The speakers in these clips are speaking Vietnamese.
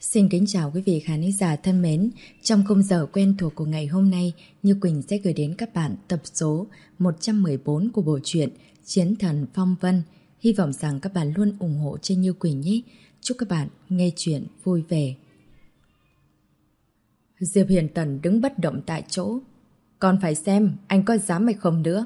Xin kính chào quý vị khán giả thân mến. Trong khung giờ quen thuộc của ngày hôm nay, Như Quỳnh sẽ gửi đến các bạn tập số 114 của bộ truyện Chiến thần Phong Vân. Hy vọng rằng các bạn luôn ủng hộ cho Như Quỳnh nhé. Chúc các bạn nghe chuyện vui vẻ. Diệp Hiền Tần đứng bất động tại chỗ. Còn phải xem anh có dám hay không nữa.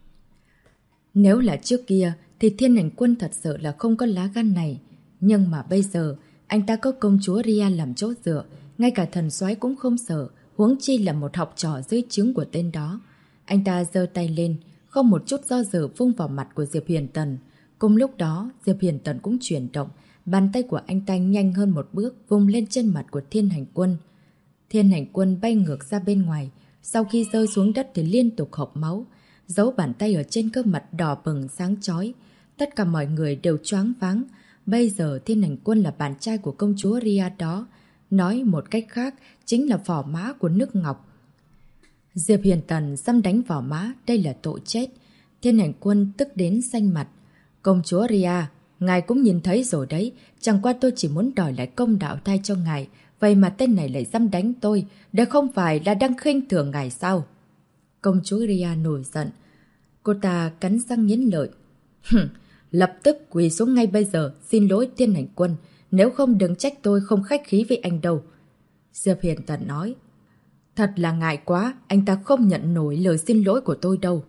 Nếu là trước kia thì Thiên Hành Quân thật sự là không có lá gan này. Nhưng mà bây giờ anh ta có công chúa Ria làm chỗ dựa, ngay cả thần soái cũng không sợ, huống chi là một học trò dưới trướng của tên đó. Anh ta giơ tay lên, không một chút do dự vung vào mặt của Diệp Hiền Tần. Cùng lúc đó, Diệp Hiền Tần cũng chuyển động, bàn tay của anh ta nhanh hơn một bước vung lên trên mặt của Thiên Hành Quân. Thiên Hành Quân bay ngược ra bên ngoài, sau khi rơi xuống đất thì liên tục hộc máu, dấu bàn tay ở trên cơ mặt đỏ bừng sáng chói. Tất cả mọi người đều choáng váng. Bây giờ Thiên Hành Quân là bạn trai của công chúa Ria đó. Nói một cách khác, chính là phò mã của nước Ngọc. Diệp Hiền Tần dám đánh phò mã, đây là tội chết. Thiên Hành Quân tức đến xanh mặt. Công chúa Ria, ngài cũng nhìn thấy rồi đấy. Chẳng qua tôi chỉ muốn đòi lại công đạo thay cho ngài. Vậy mà tên này lại dám đánh tôi. Đây không phải là đang khinh thường ngài sao? Công chúa Ria nổi giận. Cô ta cắn răng nghiến lợi. Lập tức quỳ xuống ngay bây giờ, xin lỗi Thiên Hành Quân, nếu không đừng trách tôi không khách khí với anh đâu. Diệp Hiền Tần nói, thật là ngại quá, anh ta không nhận nổi lời xin lỗi của tôi đâu.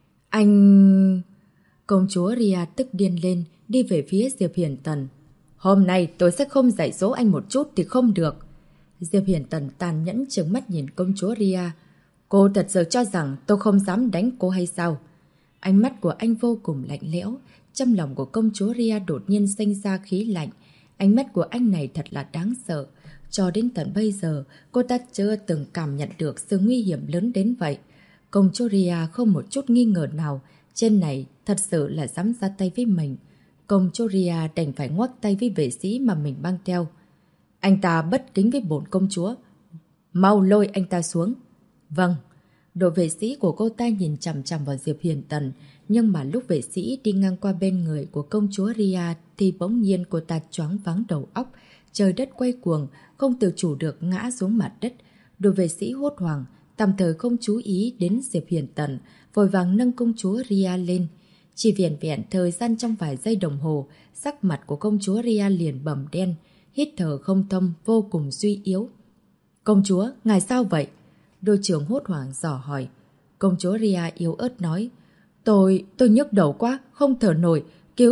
Anh... Công chúa Ria tức điên lên, đi về phía Diệp Hiền Tần. Hôm nay tôi sẽ không dạy dỗ anh một chút thì không được. Diệp Hiền Tần tàn nhẫn trừng mắt nhìn công chúa Ria. Cô thật sự cho rằng tôi không dám đánh cô hay sao? Ánh mắt của anh vô cùng lạnh lẽo. Trong lòng của công chúa Ria đột nhiên sinh ra khí lạnh. Ánh mắt của anh này thật là đáng sợ. Cho đến tận bây giờ, cô ta chưa từng cảm nhận được sự nguy hiểm lớn đến vậy. Công chúa Ria không một chút nghi ngờ nào. Trên này thật sự là dám ra tay với mình. Công chúa Ria đành phải ngoắc tay với vệ sĩ mà mình mang theo. Anh ta bất kính với bổn công chúa. Mau lôi anh ta xuống. Vâng. Đội vệ sĩ của cô ta nhìn chằm chằm vào Diệp Hiền Tần. Nhưng mà lúc vệ sĩ đi ngang qua bên người của công chúa Ria thì bỗng nhiên cô ta choáng váng đầu óc. Trời đất quay cuồng, không tự chủ được ngã xuống mặt đất. Đội vệ sĩ hốt hoảng, tạm thời không chú ý đến Diệp Hiền Tần, vội vàng nâng công chúa Ria lên. Chỉ vẻn vẹn thời gian trong vài giây đồng hồ, sắc mặt của công chúa Ria liền bầm đen, hít thở không thông, vô cùng suy yếu. Công chúa, ngài sao vậy? Đội trưởng hốt hoảng dò hỏi. Công chúa Ria yếu ớt nói, Tôi nhức đầu quá, không thở nổi,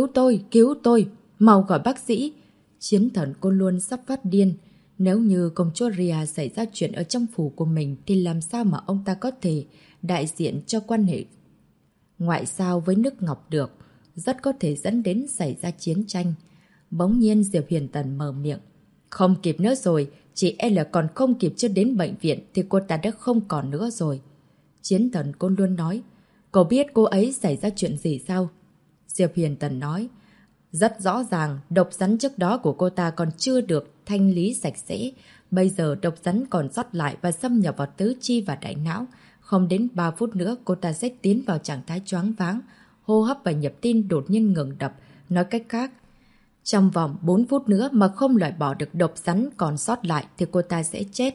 cứu tôi, mau gọi bác sĩ. Chiến thần cô luôn sắp phát điên. Nếu như công chúa Ria xảy ra chuyện ở trong phủ của mình thì làm sao mà ông ta có thể đại diện cho quan hệ ngoại giao với nước Ngọc được, rất có thể dẫn đến xảy ra chiến tranh. Bỗng nhiên Diệp Hiền Tần mở miệng. Không kịp nữa rồi, chỉ e là còn không kịp chưa đến bệnh viện thì cô ta đã không còn nữa rồi. Chiến thần cô luôn nói, cậu biết cô ấy xảy ra chuyện gì sao? Diệp Hiền Tần nói, rất rõ ràng, độc rắn trước đó của cô ta còn chưa được thanh lý sạch sẽ. Bây giờ độc rắn còn sót lại và xâm nhập vào tứ chi và đại não. Không đến 3 phút nữa cô ta sẽ tiến vào trạng thái choáng váng, hô hấp và nhịp tim đột nhiên ngừng đập. Nói cách khác, trong vòng 4 phút nữa mà không loại bỏ được độc rắn còn sót lại thì cô ta sẽ chết.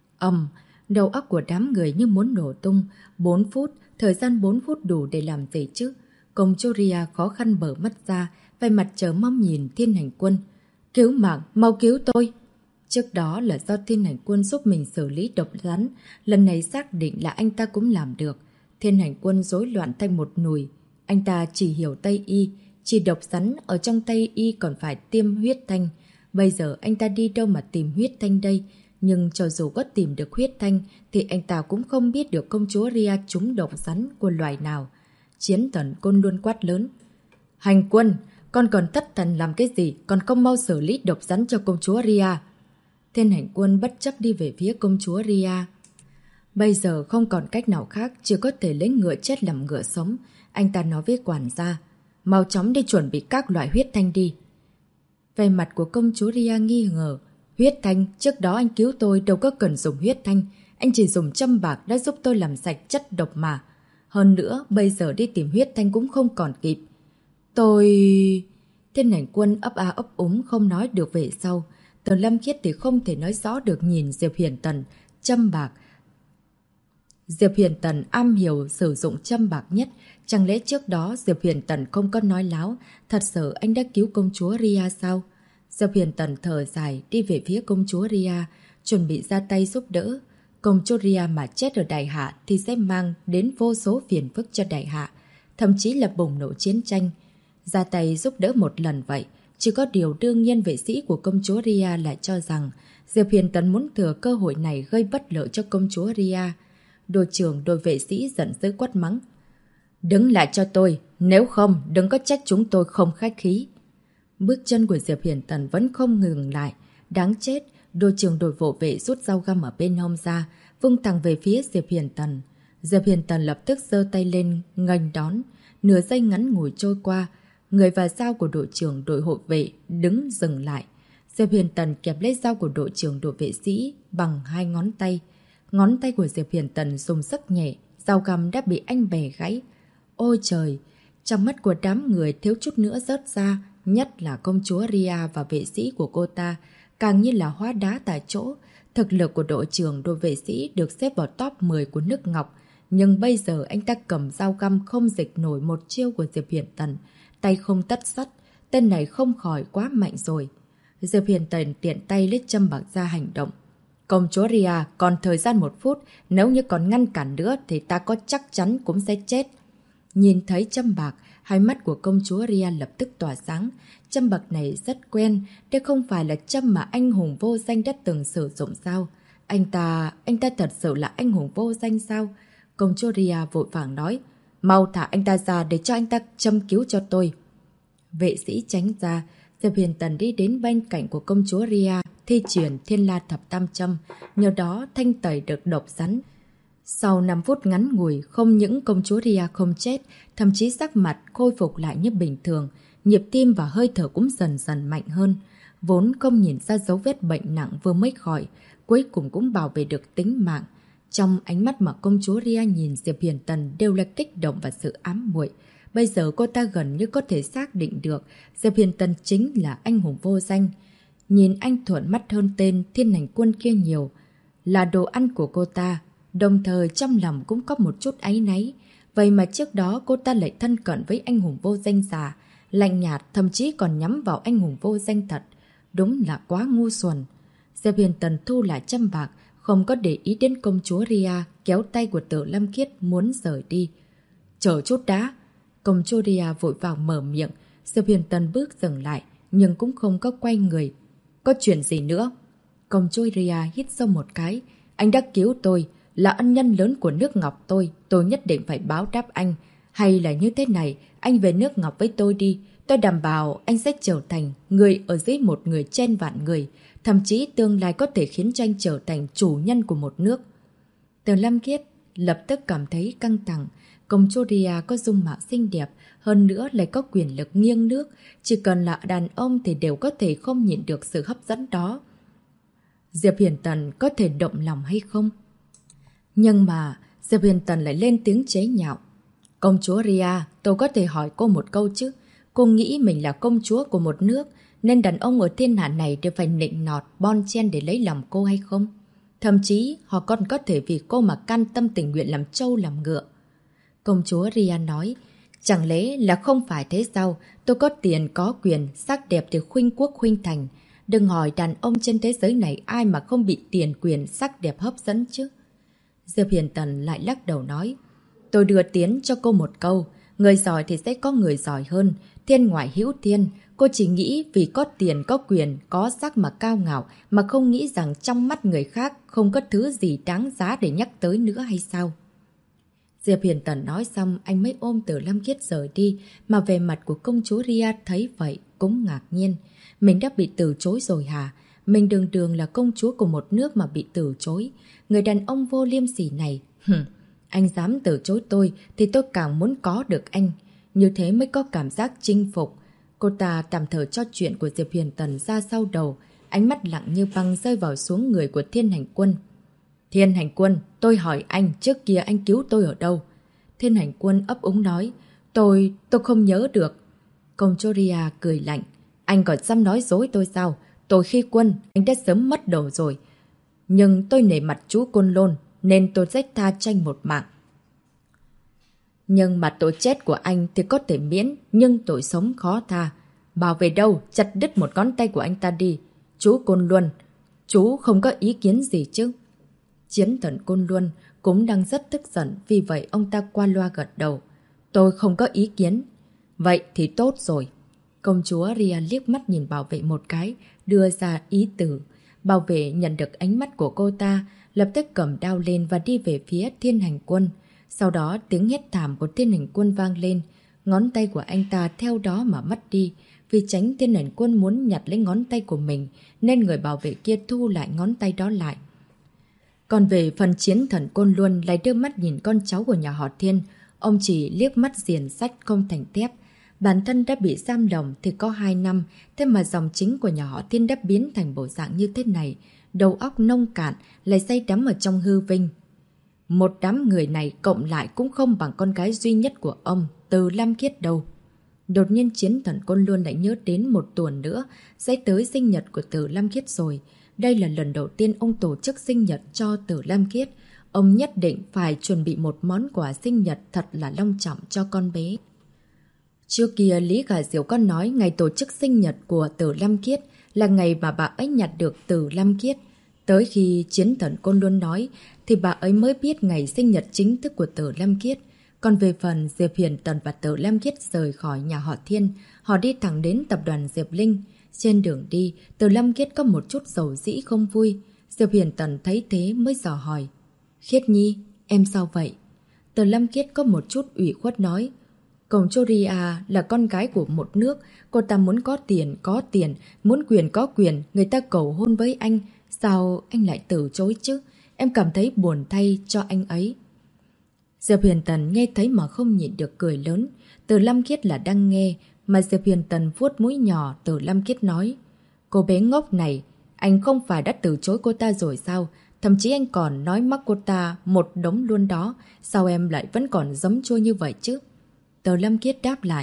Đầu óc của đám người như muốn nổ tung. 4 phút, thời gian 4 phút đủ để làm gì chứ? Công chúa Ria khó khăn mở mắt ra, vẻ mặt chờ mong nhìn Thiên Hành Quân. Cứu mạng, mau cứu tôi! Trước đó là do Thiên Hành Quân giúp mình xử lý độc rắn, lần này xác định là anh ta cũng làm được. Thiên Hành Quân rối loạn thành một nùi. Anh ta chỉ hiểu Tây Y, chỉ độc rắn ở trong Tây Y còn phải tiêm huyết thanh. Bây giờ anh ta đi đâu mà tìm huyết thanh đây? Nhưng cho dù có tìm được huyết thanh thì anh ta cũng không biết được công chúa Ria trúng độc rắn của loài nào. Chiến thần Côn luôn quát lớn. Hành Quân, con còn thất thần làm cái gì? Còn không mau xử lý độc rắn cho công chúa Ria. Thiên Hành Quân bất chấp đi về phía công chúa Ria. Bây giờ không còn cách nào khác, chỉ có thể lấy ngựa chết làm ngựa sống. Anh ta nói với quản gia, mau chóng đi chuẩn bị các loại huyết thanh đi. Về mặt của công chúa Ria nghi ngờ. Huyết thanh, trước đó anh cứu tôi đâu có cần dùng huyết thanh. Anh chỉ dùng châm bạc đã giúp tôi làm sạch chất độc mà. Hơn nữa, bây giờ đi tìm huyết thanh cũng không còn kịp. Thiên Hành Quân ấp a ấp úng không nói được về sau. Tần Lâm Khiết thì không thể nói rõ được, nhìn Diệp Hiền Tần châm bạc. Diệp Hiền Tần am hiểu sử dụng châm bạc nhất. Chẳng lẽ trước đó Diệp Hiền Tần không có nói láo, thật sự anh đã cứu công chúa Ria sao? Diệp Hiền Tần thở dài đi về phía công chúa Ria, chuẩn bị ra tay giúp đỡ. Công chúa Ria mà chết ở Đại Hạ thì sẽ mang đến vô số phiền phức cho Đại Hạ, thậm chí là bùng nổ chiến tranh. Ra tay giúp đỡ một lần vậy, chỉ có điều đương nhiên vệ sĩ của công chúa Ria lại cho rằng Diệp Hiền Tần muốn thừa cơ hội này gây bất lợi cho công chúa Ria. Đội trưởng đội vệ sĩ giận dữ quát mắng. Đứng lại cho tôi, nếu không đừng có trách chúng tôi không khách khí. Bước chân của Diệp Hiền Tần vẫn không ngừng lại. Đáng chết, đội trưởng đội hộ vệ rút dao găm ở bên hông ra, vung thẳng về phía Diệp Hiền Tần. Diệp Hiền Tần lập tức giơ tay lên nghênh đón. Nửa giây ngắn ngủi trôi qua, người và dao của đội trưởng đội hộ vệ đứng dừng lại. Diệp Hiền Tần kẹp lấy dao của đội trưởng đội vệ sĩ bằng hai ngón tay. Ngón tay của Diệp Hiền Tần dùng sức nhẹ, dao găm đã bị anh bẻ gãy. Ôi trời! Trong mắt của đám người thiếu chút nữa rớt ra, nhất là công chúa Ria và vệ sĩ của cô ta, càng như là hóa đá tại chỗ. Thực lực của đội trưởng đội vệ sĩ được xếp vào top 10 của nước Ngọc, nhưng bây giờ anh ta cầm dao găm không dịch nổi một chiêu của Diệp Hiền Tần, tay không tất sắt, tên này không khỏi quá mạnh rồi. Diệp Hiền Tần tiện tay lấy châm bạc ra hành động. Công chúa Ria, còn thời gian 1 phút, nếu như còn ngăn cản nữa thì ta có chắc chắn cũng sẽ chết. Nhìn thấy châm bạc, hai mắt của công chúa Ria lập tức tỏa sáng. Châm bạc này rất quen, đây không phải là châm mà anh hùng vô danh đã từng sử dụng sao? Anh ta thật sự là anh hùng vô danh sao? Công chúa Ria vội vàng nói, mau thả anh ta ra để cho anh ta châm cứu cho tôi. Vệ sĩ tránh ra, Diệp Hiền Tần đi đến bên cạnh của công chúa Ria, thi triển Thiên La Thập Tam Châm, nhờ đó thanh tẩy được độc rắn. Sau 5 phút ngắn ngủi, không những công chúa Ria không chết, thậm chí sắc mặt khôi phục lại như bình thường, nhịp tim và hơi thở cũng dần dần mạnh hơn. Vốn không nhìn ra dấu vết bệnh nặng vừa mới khỏi, cuối cùng cũng bảo vệ được tính mạng. Trong ánh mắt mà công chúa Ria nhìn Diệp Hiền Tần đều là kích động và sự ám muội. Bây giờ cô ta gần như có thể xác định được Diệp Hiền Tần chính là anh hùng vô danh. Nhìn anh thuận mắt hơn tên Thiên Hành Quân kia nhiều, là đồ ăn của cô ta. Đồng thời trong lòng cũng có một chút áy náy. Vậy mà trước đó cô ta lại thân cận với anh hùng vô danh già, lạnh nhạt, thậm chí còn nhắm vào anh hùng vô danh thật. Đúng là quá ngu xuẩn. Diệp Hiền Tần thu lại châm bạc, không có để ý đến công chúa Ria, kéo tay của Tử Lâm Khiết muốn rời đi. Chờ chút đã. Công chúa Ria vội vàng mở miệng. Diệp Hiền Tần bước dừng lại, nhưng cũng không có quay người. Có chuyện gì nữa? Công chúa Ria hít sâu một cái. Anh đã cứu tôi, là ân nhân lớn của nước Ngọc tôi nhất định phải báo đáp anh. Hay là như thế này, anh về nước Ngọc với tôi đi. Tôi đảm bảo anh sẽ trở thành người ở dưới một người trên vạn người. Thậm chí tương lai có thể khiến cho anh trở thành chủ nhân của một nước. Từ Lâm Khiết lập tức cảm thấy căng thẳng. Công chúa Ria có dung mạo xinh đẹp, hơn nữa lại có quyền lực nghiêng nước. Chỉ cần là đàn ông thì đều có thể không nhịn được sự hấp dẫn đó. Diệp Hiền Tần có thể động lòng hay không? Nhưng mà Diệp Hiền Tần lại lên tiếng chế nhạo. Công chúa Ria, tôi có thể hỏi cô một câu chứ? Cô nghĩ mình là công chúa của một nước, nên đàn ông ở thiên hạ này đều phải nịnh nọt, bon chen để lấy lòng cô hay không? Thậm chí họ còn có thể vì cô mà can tâm tình nguyện làm trâu làm ngựa. Công chúa Ria nói, chẳng lẽ là không phải thế sao? Tôi có tiền, có quyền, sắc đẹp thì khuynh quốc khuynh thành. Đừng hỏi đàn ông trên thế giới này ai mà không bị tiền quyền, sắc đẹp hấp dẫn chứ. Diệp Hiền Tần lại lắc đầu nói, tôi đưa tiến cho cô một câu, người giỏi thì sẽ có người giỏi hơn, thiên ngoại hữu thiên. Cô chỉ nghĩ vì có tiền, có quyền, có sắc mà cao ngạo, mà không nghĩ rằng trong mắt người khác không có thứ gì đáng giá để nhắc tới nữa hay sao? Diệp Hiền Tần nói xong, anh mới ôm Tử Lâm Khiết rời đi, mà về mặt của công chúa Ria thấy vậy cũng ngạc nhiên. Mình đã bị từ chối rồi hả? Mình đường đường là công chúa của một nước mà bị từ chối. Người đàn ông vô liêm sỉ này, anh dám từ chối tôi thì tôi càng muốn có được anh. Như thế mới có cảm giác chinh phục. Cô ta tạm thời cho chuyện của Diệp Hiền Tần ra sau đầu, ánh mắt lặng như băng rơi vào xuống người của Thiên Hành Quân. Thiên Hành Quân, tôi hỏi anh, trước kia anh cứu tôi ở đâu? Thiên Hành Quân ấp úng nói, tôi không nhớ được. Công chúa Ria cười lạnh, anh còn dám nói dối tôi sao? tôi khi quân, anh đã sớm mất đầu rồi. Nhưng tôi nể mặt chú Côn Lôn, nên tôi sẽ tha cho anh một mạng. Nhưng mà tội chết của anh thì có thể miễn, nhưng tội sống khó tha. Bảo về đâu, chặt đứt một ngón tay của anh ta đi. Chú Côn Luân, chú không có ý kiến gì chứ? Chiến thần Côn Luân cũng đang rất tức giận, vì vậy ông ta qua loa gật đầu. Tôi không có ý kiến. Vậy thì tốt rồi. Công chúa Ria liếc mắt nhìn bảo vệ một cái, đưa ra ý tử. Bảo vệ nhận được ánh mắt của cô ta, lập tức cầm đao lên và đi về phía Thiên Hành Quân. Sau đó tiếng hét thảm của Thiên Hành Quân vang lên. Ngón tay của anh ta theo đó mà mất đi. Vì tránh Thiên Hành Quân muốn nhặt lấy ngón tay của mình, nên người bảo vệ kia thu lại ngón tay đó lại. Còn về phần chiến thần Côn Luân lại đưa mắt nhìn con cháu của nhà họ Thiên. Ông chỉ liếc mắt diền sách không thành thép. Bản thân đã bị giam lỏng thì có 2 năm, thế mà dòng chính của nhà họ Thiên đã biến thành bộ dạng như thế này. Đầu óc nông cạn, lại say đắm ở trong hư vinh. Một đám người này cộng lại cũng không bằng con gái duy nhất của ông, Từ Lam Khiết đâu. Đột nhiên chiến thần Côn Luân lại nhớ đến một tuần nữa sẽ tới sinh nhật của Từ Lam Khiết rồi. Đây là lần đầu tiên ông tổ chức sinh nhật cho Từ Lam Khiết. Ông nhất định phải chuẩn bị một món quà sinh nhật thật là long trọng cho con bé. Trước kia Lý Khả Diệu có nói ngày tổ chức sinh nhật của Từ Lam Khiết là ngày mà bà ấy nhặt được Từ Lam Khiết. Tới khi chiến thần Côn Luân nói thì bà ấy mới biết ngày sinh nhật chính thức của Từ Lam Khiết. Còn về phần Diệp Hiền Tần và Từ Lam Khiết rời khỏi nhà họ Thiên, họ đi thẳng đến tập đoàn Diệp Linh. Trên đường đi, Từ Lam Khiết có một chút dầu dĩ không vui. Diệp Hiền Tần thấy thế mới dò hỏi. Khiết Nhi, em sao vậy? Từ Lam Khiết có một chút ủy khuất nói. Công chúa Ria là con gái của một nước, cô ta muốn có tiền, muốn quyền có quyền, người ta cầu hôn với anh. Sao anh lại từ chối chứ? Em cảm thấy buồn thay cho anh ấy. Diệp Hiền Tần nghe thấy mà không nhịn được cười lớn. Từ Lam Khiết là đang nghe, mà Diệp Hiền Tần vuốt mũi nhỏ. Từ Lam Khiết nói. Cô bé ngốc này, anh không phải đã từ chối cô ta rồi sao? Thậm chí anh còn nói mắc cô ta một đống luôn đó. Sao em lại vẫn còn giấm chua như vậy chứ? Từ Lam Khiết đáp lại.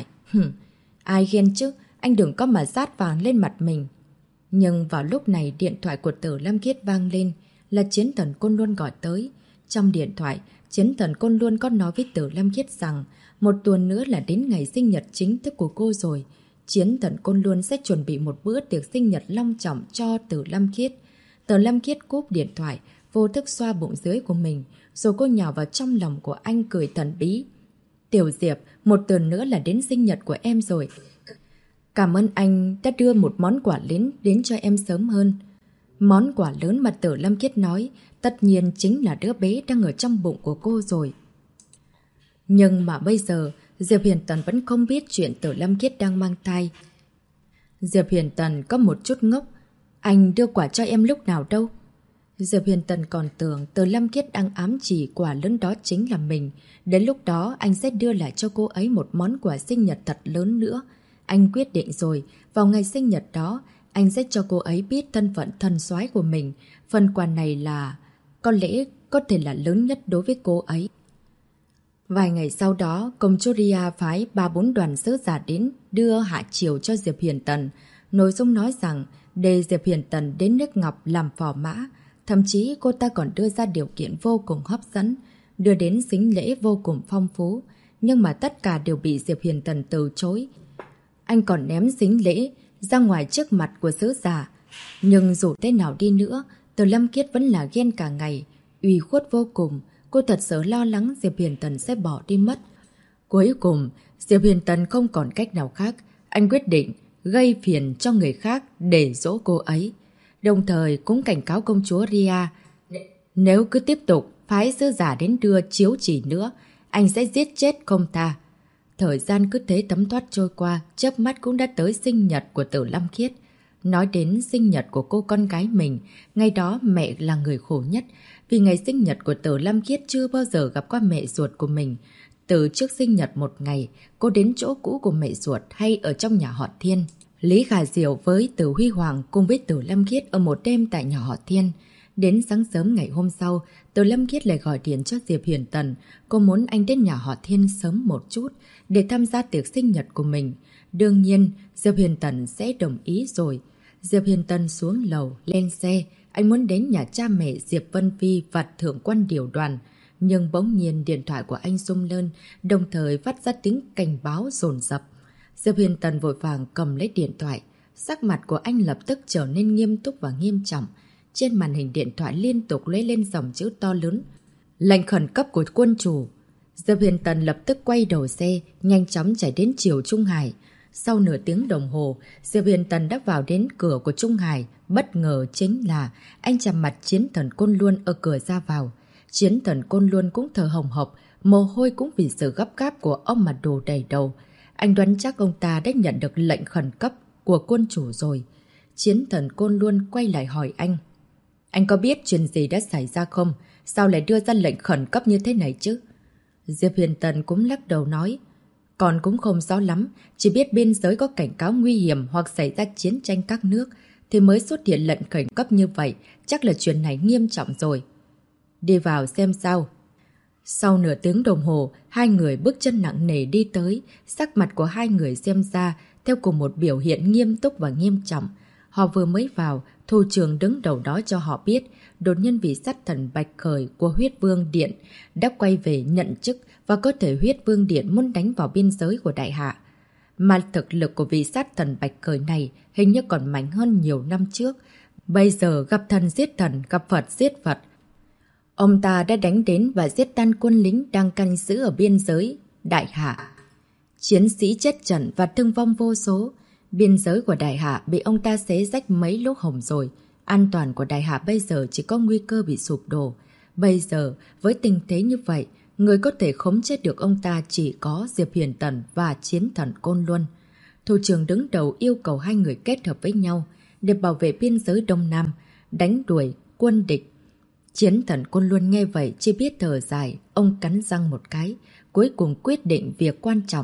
Ai ghen chứ? Anh đừng có mà sát vàng lên mặt mình. Nhưng vào lúc này điện thoại của Từ Lam Khiết vang lên, là chiến thần Côn Luân gọi tới. Trong điện thoại, chiến thần Côn Luân có nói với Từ Lam Khiết rằng một tuần nữa là đến ngày sinh nhật chính thức của cô rồi. Chiến thần Côn Luân sẽ chuẩn bị một bữa tiệc sinh nhật long trọng cho Từ Lam Khiết. Từ Lam Khiết cúp điện thoại, vô thức xoa bụng dưới của mình, rồi cô nhào vào trong lòng của anh cười thần bí. Tiểu Diệp, một tuần nữa là đến sinh nhật của em rồi. Cảm ơn anh đã đưa một món quà lớn đến cho em sớm hơn. Món quà lớn mà Từ Lam Khiết nói tất nhiên chính là đứa bé đang ở trong bụng của cô rồi. Nhưng mà bây giờ Diệp Hiền Tần vẫn không biết chuyện Từ Lam Khiết đang mang thai. Diệp Hiền Tần có một chút ngốc. Anh đưa quà cho em lúc nào đâu? Diệp Hiền Tần còn tưởng Từ Lam Khiết đang ám chỉ quà lớn đó chính là mình. Đến lúc đó anh sẽ đưa lại cho cô ấy một món quà sinh nhật thật lớn nữa. Anh quyết định rồi, vào ngày sinh nhật đó, anh sẽ cho cô ấy biết thân phận thần soái của mình. Phần quà này là, có lẽ có thể là lớn nhất đối với cô ấy. Vài ngày sau đó, công chúa Ria phái 3-4 đoàn sứ giả đến đưa hạ chiều cho Diệp Hiền Tần. Nội dung nói rằng để Diệp Hiền Tần đến nước Ngọc làm phò mã. Thậm chí cô ta còn đưa ra điều kiện vô cùng hấp dẫn, đưa đến sính lễ vô cùng phong phú. Nhưng mà tất cả đều bị Diệp Hiền Tần từ chối. Anh còn ném sính lễ ra ngoài trước mặt của sứ giả. Nhưng dù thế nào đi nữa, Từ Lam Khiết vẫn là ghen cả ngày, ủy khuất vô cùng. Cô thật sự lo lắng Diệp Hiền Tần sẽ bỏ đi mất. Cuối cùng, Diệp Hiền Tần không còn cách nào khác. Anh quyết định gây phiền cho người khác để dỗ cô ấy. Đồng thời cũng cảnh cáo công chúa Ria, nếu cứ tiếp tục phái sứ giả đến đưa chiếu chỉ nữa, anh sẽ giết chết không tha. Thời gian cứ thế thấm thoát trôi qua, chớp mắt cũng đã tới sinh nhật của Từ Lam Khiết. Nói đến sinh nhật của cô con gái mình, ngày đó mẹ là người khổ nhất, vì ngày sinh nhật của Từ Lam Khiết chưa bao giờ gặp qua mẹ ruột của mình. Từ trước sinh nhật một ngày, cô đến chỗ cũ của mẹ ruột hay ở trong nhà họ Thiên. Lý Khả Diệu với Từ Huy Hoàng cùng với Từ Lam Khiết ở một đêm tại nhà họ Thiên. Đến sáng sớm ngày hôm sau, Từ Lam Khiết lại gọi điện cho Diệp Hiền Tần. Cô muốn anh đến nhà họ Thiên sớm một chút để tham gia tiệc sinh nhật của mình. Đương nhiên, Diệp Hiền Tần sẽ đồng ý rồi. Diệp Hiền Tân xuống lầu, lên xe. Anh muốn đến nhà cha mẹ Diệp Vân Phi và thượng quan điều đoàn. Nhưng bỗng nhiên điện thoại của anh rung lên, đồng thời phát ra tiếng cảnh báo dồn dập. Diệp Hiền Tân vội vàng cầm lấy điện thoại. Sắc mặt của anh lập tức trở nên nghiêm túc và nghiêm trọng. Trên màn hình điện thoại liên tục lấy lên dòng chữ to lớn: lệnh khẩn cấp của quân chủ. Diệp Hiền Tân lập tức quay đầu xe, nhanh chóng chạy đến Triều Trung Hải. Sau nửa tiếng đồng hồ, Diệp Hiền Tân đã vào đến cửa của Trung Hải. Bất ngờ chính là anh chạm mặt Chiến Thần Côn Luân ở cửa ra vào. Chiến Thần Côn Luân cũng thở hồng hộc, mồ hôi cũng vì sự gấp gáp của ông mà đổ đầy đầu. Anh đoán chắc ông ta đã nhận được lệnh khẩn cấp của quân chủ rồi. Chiến Thần Côn Luân quay lại hỏi anh: anh có biết chuyện gì đã xảy ra không? Sao lại đưa ra lệnh khẩn cấp như thế này chứ? Diệp Hiền Tân cũng lắc đầu nói: còn cũng không rõ lắm, chỉ biết biên giới có cảnh cáo nguy hiểm hoặc xảy ra chiến tranh các nước thì mới xuất hiện lệnh khẩn cấp như vậy, chắc là chuyện này nghiêm trọng rồi. Đi vào xem sao. Sau nửa tiếng đồng hồ, hai người bước chân nặng nề đi tới, sắc mặt của hai người xem ra theo cùng một biểu hiện nghiêm túc và nghiêm trọng. Họ vừa mới vào, thủ trưởng đứng đầu đó cho họ biết, đột nhiên vị sát thần Bạch Khởi của Huyết Vương Điện đã quay về nhận chức và có thể Huyết Vương Điện muốn đánh vào biên giới của Đại Hạ. Mà thực lực của vị sát thần Bạch Khởi này hình như còn mạnh hơn nhiều năm trước. Bây giờ gặp thần giết thần, gặp Phật giết Phật. Ông ta đã đánh đến và giết tan quân lính đang canh giữ ở biên giới Đại Hạ. Chiến sĩ chết trận và thương vong vô số. Biên giới của Đại Hạ bị ông ta xé rách mấy lỗ hổng rồi. An toàn của Đại Hạ bây giờ chỉ có nguy cơ bị sụp đổ. Bây giờ, với tình thế như vậy, người có thể khống chế được ông ta chỉ có Diệp Hiền Tân và Chiến Thần Côn Luân. Thủ trưởng đứng đầu yêu cầu hai người kết hợp với nhau để bảo vệ biên giới Đông Nam, đánh đuổi quân địch. Chiến Thần Côn Luân nghe vậy chỉ biết thở dài, ông cắn răng một cái, cuối cùng quyết định việc quan trọng.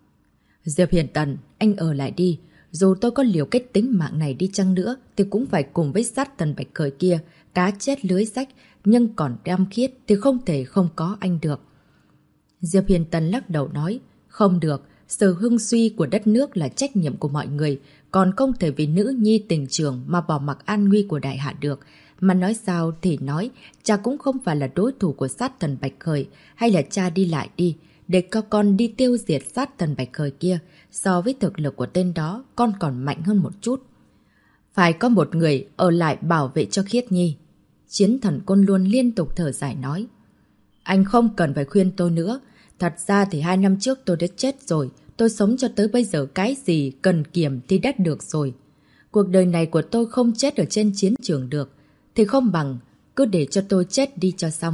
Diệp Hiền Tân, anh ở lại đi. Dù tôi có liều kết tính mạng này đi chăng nữa thì cũng phải cùng với sát thần Bạch Khởi kia, cá chết lưới rách, nhưng còn Lam Khiết thì không thể không có anh được. Diệp Hiền Tân lắc đầu nói: không được, sự hưng suy của đất nước là trách nhiệm của mọi người, còn không thể vì nữ nhi tình trường mà bỏ mặc an nguy của Đại Hạ được. Mà nói sao thì nói, cha cũng không phải là đối thủ của sát thần Bạch Khởi, hay là cha đi lại đi, để cho con đi tiêu diệt sát thần Bạch Khởi kia. So với thực lực của tên đó, con còn mạnh hơn một chút. Phải có một người ở lại bảo vệ cho Khiết Nhi. Chiến Thần Côn Luân liên tục thở dài nói: anh không cần phải khuyên tôi nữa. Thật ra thì 2 năm trước tôi đã chết rồi. Tôi sống cho tới bây giờ cái gì cần kiềm thì đã được rồi. Cuộc đời này của tôi không chết ở trên chiến trường được, thì không bằng cứ để cho tôi chết đi cho xong.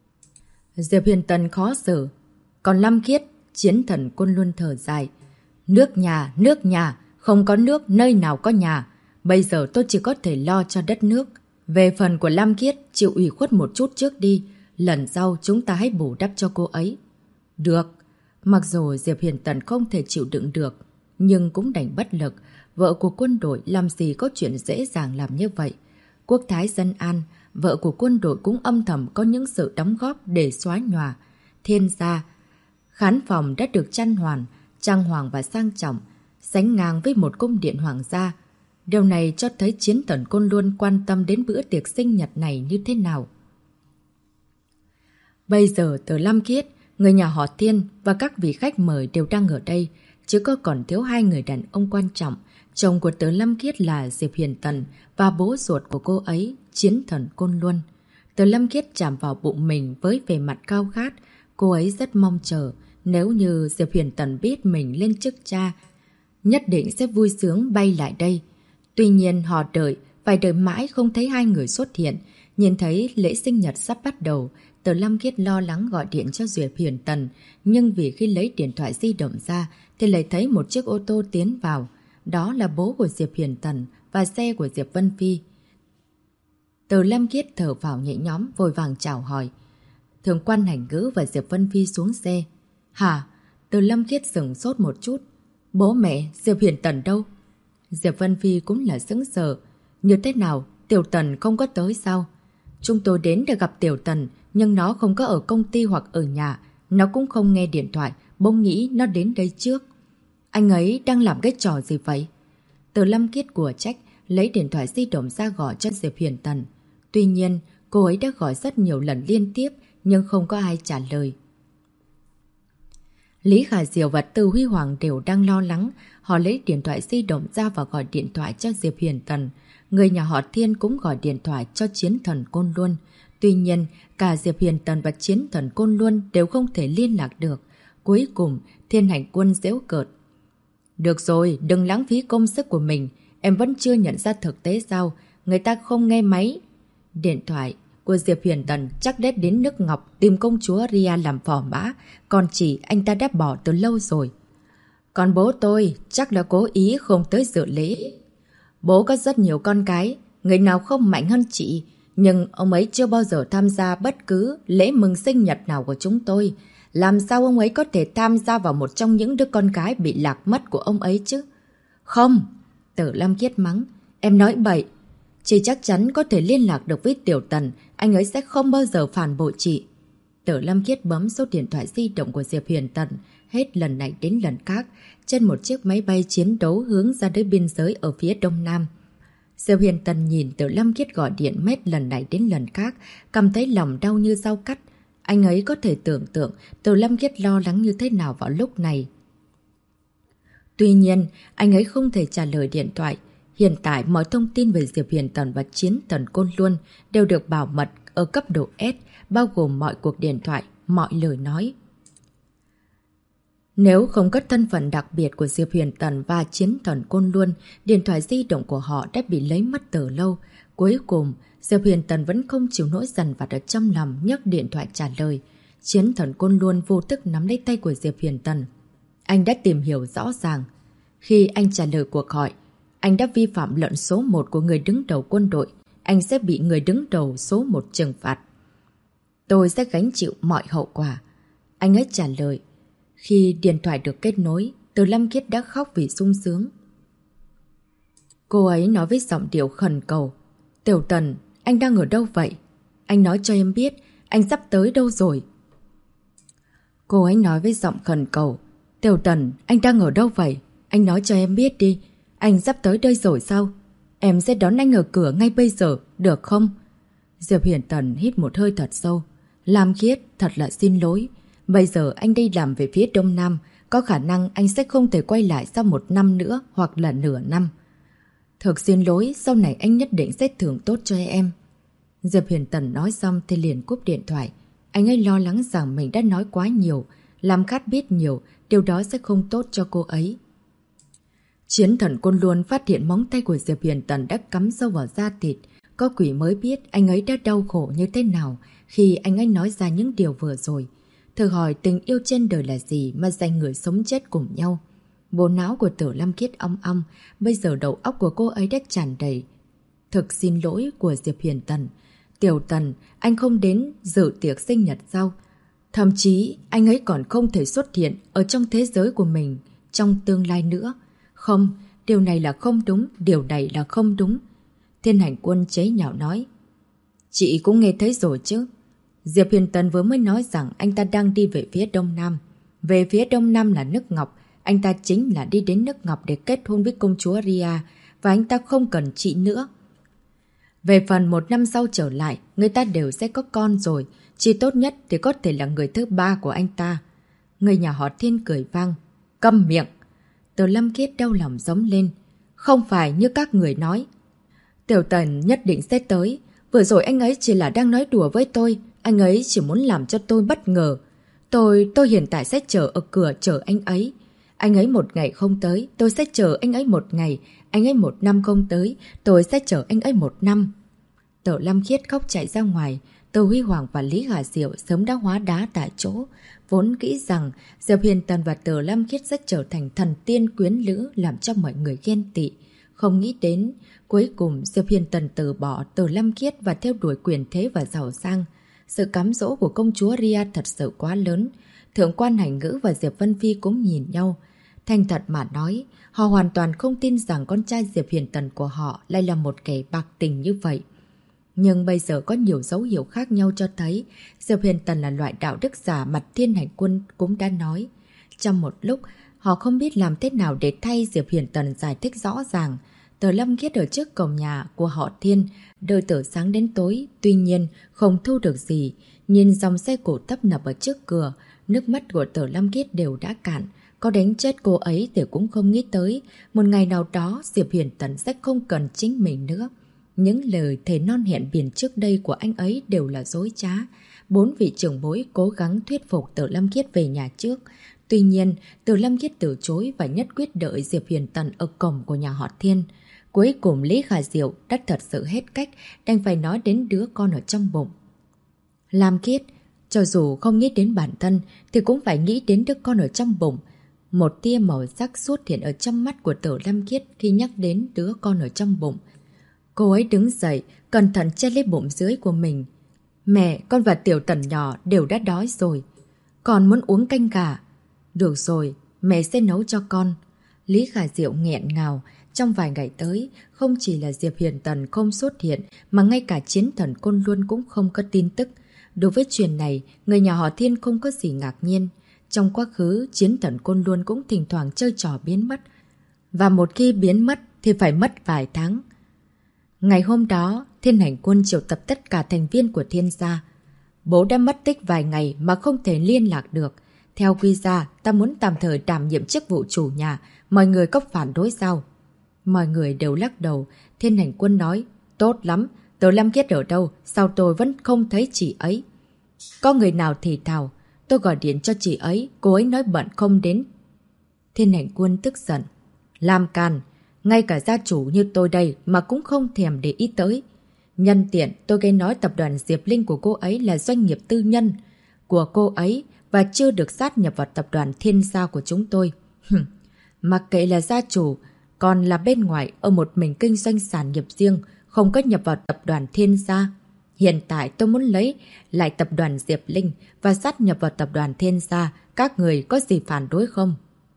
Diệp Hiền Tân khó xử. Còn Lam Khiết, Chiến Thần Côn Luân thở dài: nước nhà, không có nước nơi nào có nhà. Bây giờ tôi chỉ có thể lo cho đất nước. Về phần của Lam Khiết, chịu ủy khuất một chút trước đi. Lần sau chúng ta hãy bù đắp cho cô ấy. Được. Mặc dù Diệp Hiền Tân không thể chịu đựng được, nhưng cũng đành bất lực. Vợ của quân đội làm gì có chuyện dễ dàng làm như vậy. Quốc thái dân an, vợ của quân đội cũng âm thầm có những sự đóng góp để xóa nhòa. Thiên gia, khán phòng đã được trang hoàng và sang trọng, sánh ngang với một cung điện hoàng gia. Điều này cho thấy Chiến Thần Côn Luân quan tâm đến bữa tiệc sinh nhật này như thế nào. Bây giờ từ Lam Khiết, người nhà họ Thiên và các vị khách mời đều đang ở đây, chứ có còn thiếu 2 người đàn ông quan trọng. Chồng của Từ Lam Khiết là Diệp Hiền Tân và bố ruột của cô ấy, Chiến Thần Côn Luân. Từ Lam Khiết chạm vào bụng mình với vẻ mặt cao khát. Cô ấy rất mong chờ, nếu như Diệp Hiền Tân biết mình lên chức cha, nhất định sẽ vui sướng bay lại đây. Tuy nhiên họ phải đợi mãi không thấy 2 người xuất hiện. Nhìn thấy lễ sinh nhật sắp bắt đầu, Từ Lam Khiết lo lắng gọi điện cho Diệp Hiền Tân, nhưng vì khi lấy điện thoại di động ra thì lại thấy một chiếc ô tô tiến vào. Đó là bố của Diệp Hiền Tân và xe của Diệp Vân Phi. Từ Lam Khiết thở vào nhẹ nhõm, vội vàng chào hỏi. Thượng quan Hành Ngữ và Diệp Vân Phi xuống xe. Hả? Từ Lam Khiết sửng sốt một chút. Bố mẹ, Diệp Hiền Tân đâu? Diệp Vân Phi cũng là sững sờ. Như thế nào? Tiểu Tần không có tới sao? Chúng tôi đến để gặp Tiểu Tần, nhưng nó không có ở công ty hoặc ở nhà. Nó cũng không nghe điện thoại, bỗng nghĩ nó đến đây trước. Anh ấy đang làm cái trò gì vậy? Từ Lam Khiết của trách, lấy điện thoại di động ra gọi cho Diệp Huyền Tần. Tuy nhiên, cô ấy đã gọi rất nhiều lần liên tiếp nhưng không có ai trả lời. Lý Khả Diệu và Từ Huy Hoàng đều đang lo lắng. Họ lấy điện thoại di động ra và gọi điện thoại cho Diệp Huyền Tần. Người nhà họ Thiên cũng gọi điện thoại cho Chiến Thần Côn Luân. Tuy nhiên, cả Diệp Huyền Tần và Chiến Thần Côn Luân đều không thể liên lạc được. Cuối cùng, Thiên Hành Quân giễu cợt. Được rồi, đừng lãng phí công sức của mình. Em vẫn chưa nhận ra thực tế sao? Người ta không nghe máy. Điện thoại của Diệp Huyền Tần chắc đét đến nước Ngọc tìm công chúa Ria làm phò mã. Còn chị anh ta đã bỏ từ lâu rồi. Còn bố tôi chắc là cố ý không tới dự lễ. Bố có rất nhiều con cái, người nào không mạnh hơn chị. Nhưng ông ấy chưa bao giờ tham gia bất cứ lễ mừng sinh nhật nào của chúng tôi. Làm sao ông ấy có thể tham gia vào một trong những đứa con gái bị lạc mất của ông ấy chứ? Không! Tử Lam Kiết mắng. Em nói bậy. Chị chắc chắn có thể liên lạc được với Tiểu Tần. Anh ấy sẽ không bao giờ phản bội chị. Tử Lam Kiết bấm số điện thoại di động của Diệp Huyền Tần. Hết lần này đến lần khác. Trên một chiếc máy bay chiến đấu hướng ra đến biên giới ở phía đông nam. Diệp Huyền Tần nhìn Tử Lam Kiết gọi điện hết lần này đến lần khác. Cảm thấy lòng đau như dao cắt. Anh ấy có thể tưởng tượng Tử Lam Kiết lo lắng như thế nào vào lúc này. Tuy nhiên, anh ấy không thể trả lời điện thoại. Hiện tại, mọi thông tin về Diệp Huyền Tần và Chiến Thần Côn Luân đều được bảo mật ở cấp độ S, bao gồm mọi cuộc điện thoại, mọi lời nói. Nếu không có thân phận đặc biệt của Diệp Huyền Tần và Chiến Thần Côn Luân, điện thoại di động của họ đã bị lấy mất từ lâu. Cuối cùng, Diệp Huyền Tần vẫn không chịu nỗi dằn vặt ở trong lòng nhấc điện thoại trả lời. Chiến Thần Côn Luân vô thức nắm lấy tay của Diệp Huyền Tần. Anh đã tìm hiểu rõ ràng. Khi anh trả lời cuộc gọi, anh đã vi phạm lệnh số 1 của người đứng đầu quân đội. Anh sẽ bị người đứng đầu số 1 trừng phạt. Tôi sẽ gánh chịu mọi hậu quả. Anh ấy trả lời. Khi điện thoại được kết nối, Từ Lam Kiết đã khóc vì sung sướng. Cô ấy nói với giọng điệu khẩn cầu. Tiểu Tần, anh đang ở đâu vậy? Anh nói cho em biết, anh sắp tới đâu rồi? Cô ấy nói với giọng khẩn cầu. Tiểu Tần, anh đang ở đâu vậy? Anh nói cho em biết đi. Anh sắp tới đây rồi sao? Em sẽ đón anh ở cửa ngay bây giờ, được không? Diệp Huyền Tần hít một hơi thật sâu. Lam Kiết, thật là xin lỗi. Bây giờ anh đi làm về phía Đông Nam. Có khả năng anh sẽ không thể quay lại sau 1 năm nữa hoặc là nửa năm. Thực xin lỗi, sau này anh nhất định sẽ thưởng tốt cho em. Diệp Huyền Tần nói xong thì liền cúp điện thoại. Anh ấy lo lắng rằng mình đã nói quá nhiều. Làm Khát biết nhiều, điều đó sẽ không tốt cho cô ấy. Chiến Thần Côn Luân phát hiện móng tay của Diệp Huyền Tần đã cắm sâu vào da thịt. Có quỷ mới biết anh ấy đã đau khổ như thế nào khi anh ấy nói ra những điều vừa rồi. Thử hỏi tình yêu trên đời là gì mà dành người sống chết cùng nhau. Bộ não của Tử Lam Kiết ong ong, bây giờ đầu óc của cô ấy đã tràn đầy. Thực xin lỗi của Diệp Huyền Tần. Tiểu Tần, anh không đến dự tiệc sinh nhật sao? Thậm chí anh ấy còn không thể xuất hiện ở trong thế giới của mình trong tương lai nữa. Không, điều này là không đúng, điều này là không đúng. Thiên Hành Quân chế nhạo nói. Chị cũng nghe thấy rồi chứ. Diệp Huyền Tần vừa mới nói rằng anh ta đang đi về phía Đông Nam. Về phía Đông Nam là nước Ngọc. Anh ta chính là đi đến nước Ngọc để kết hôn với công chúa Ria. Và anh ta không cần chị nữa. Về phần 1 năm sau trở lại, người ta đều sẽ có con rồi. Chị tốt nhất thì có thể là người thứ 3 của anh ta. Người nhà họ Thiên cười vang. Câm miệng! Từ Lam Kiết đau lòng giống lên. Không phải như các người nói. Tiểu Tần nhất định sẽ tới. Vừa rồi anh ấy chỉ là đang nói đùa với tôi. Anh ấy chỉ muốn làm cho tôi bất ngờ. Tôi hiện tại sẽ chờ ở cửa chờ anh ấy. Anh ấy 1 ngày không tới, tôi sẽ chờ anh ấy 1 ngày. Anh ấy 1 năm không tới, tôi sẽ chờ anh ấy 1 năm. Tử Lam Kiết khóc chạy ra ngoài. Từ Huy Hoàng và Lý Khả Diệu sớm đã hóa đá tại chỗ. Vốn nghĩ rằng Diệp Huyền Tần và Tử Lam Kiết sẽ trở thành thần tiên quyến lữ làm cho mọi người ghen tị. Không nghĩ đến, cuối cùng Diệp Huyền Tần từ bỏ Tử Lam Kiết và theo đuổi quyền thế và giàu sang. Sự cám dỗ của công chúa Ria thật sự quá lớn. Thượng quan Hành Ngữ và Diệp Vân Phi cũng nhìn nhau. Thành thật mà nói, họ hoàn toàn không tin rằng con trai Diệp Huyền Tần của họ lại là một kẻ bạc tình như vậy. Nhưng bây giờ có nhiều dấu hiệu khác nhau cho thấy Diệp Huyền Tần là loại đạo đức giả mà Thiên Hành Quân cũng đã nói. Trong một lúc, họ không biết làm thế nào để thay Diệp Huyền Tần giải thích rõ ràng. Tử Lâm Khiết ở trước cổng nhà của họ Thiên, đợi từ sáng đến tối, tuy nhiên không thu được gì. Nhìn dòng xe cổ tấp nập ở trước cửa, nước mắt của Tử Lâm Khiết đều đã cạn. Có đánh chết cô ấy thì cũng không nghĩ tới, một ngày nào đó Diệp Huyền Tần sẽ không cần chính mình nữa. Những lời thề non hẹn biển trước đây của anh ấy đều là dối trá. 4 vị trưởng bối cố gắng thuyết phục Tử Lâm Khiết về nhà trước. Tuy nhiên, Tử Lâm Khiết từ chối và nhất quyết đợi Diệp Huyền Tần ở cổng của nhà họ Thiên. Cuối cùng Lý Khả Diệu đã thật sự hết cách, đành phải nói đến đứa con ở trong bụng. Lam Khiết, cho dù không nghĩ đến bản thân thì cũng phải nghĩ đến đứa con ở trong bụng. Một tia màu sắc xuất hiện ở trong mắt của Tử Lâm Khiết khi nhắc đến đứa con ở trong bụng. Cô ấy đứng dậy, cẩn thận che lấy bụng dưới của mình. Mẹ, con và Tiểu Tần nhỏ đều đã đói rồi. Con muốn uống canh gà. Được rồi, mẹ sẽ nấu cho con. Lý Khả Diệu nghẹn ngào. Trong vài ngày tới, không chỉ là Diệp Huyền Tần không xuất hiện, mà ngay cả Chiến Thần Côn Luân cũng không có tin tức. Đối với chuyện này, người nhà họ Thiên không có gì ngạc nhiên. Trong quá khứ, Chiến Thần Côn Luân cũng thỉnh thoảng chơi trò biến mất. Và một khi biến mất thì phải mất vài tháng. Ngày hôm đó, Thiên Hành Quân triệu tập tất cả thành viên của Thiên gia. Bố đã mất tích vài ngày mà không thể liên lạc được. Theo quy gia, ta muốn tạm thời đảm nhiệm chức vụ chủ nhà. Mọi người có phản đối sao? Mọi người đều lắc đầu. Thiên Hành Quân nói, tốt lắm. Tử Lâm Khiết ở đâu? Sao tôi vẫn không thấy chị ấy? Có người nào thì thào. Tôi gọi điện cho chị ấy, cô ấy nói bận không đến. Thiên Hành Quân tức giận. Làm càn, ngay cả gia chủ như tôi đây mà cũng không thèm để ý tới. Nhân tiện, tôi nghe nói tập đoàn Diệp Linh của cô ấy là doanh nghiệp tư nhân của cô ấy và chưa được sát nhập vào tập đoàn Thiên gia của chúng tôi. Mặc kệ là gia chủ, còn là bên ngoài ở một mình kinh doanh sản nghiệp riêng, không có nhập vào tập đoàn Thiên gia. Hiện tại tôi muốn lấy lại tập đoàn Diệp Linh và sát nhập vào tập đoàn Thiên gia. Các người có gì phản đối không?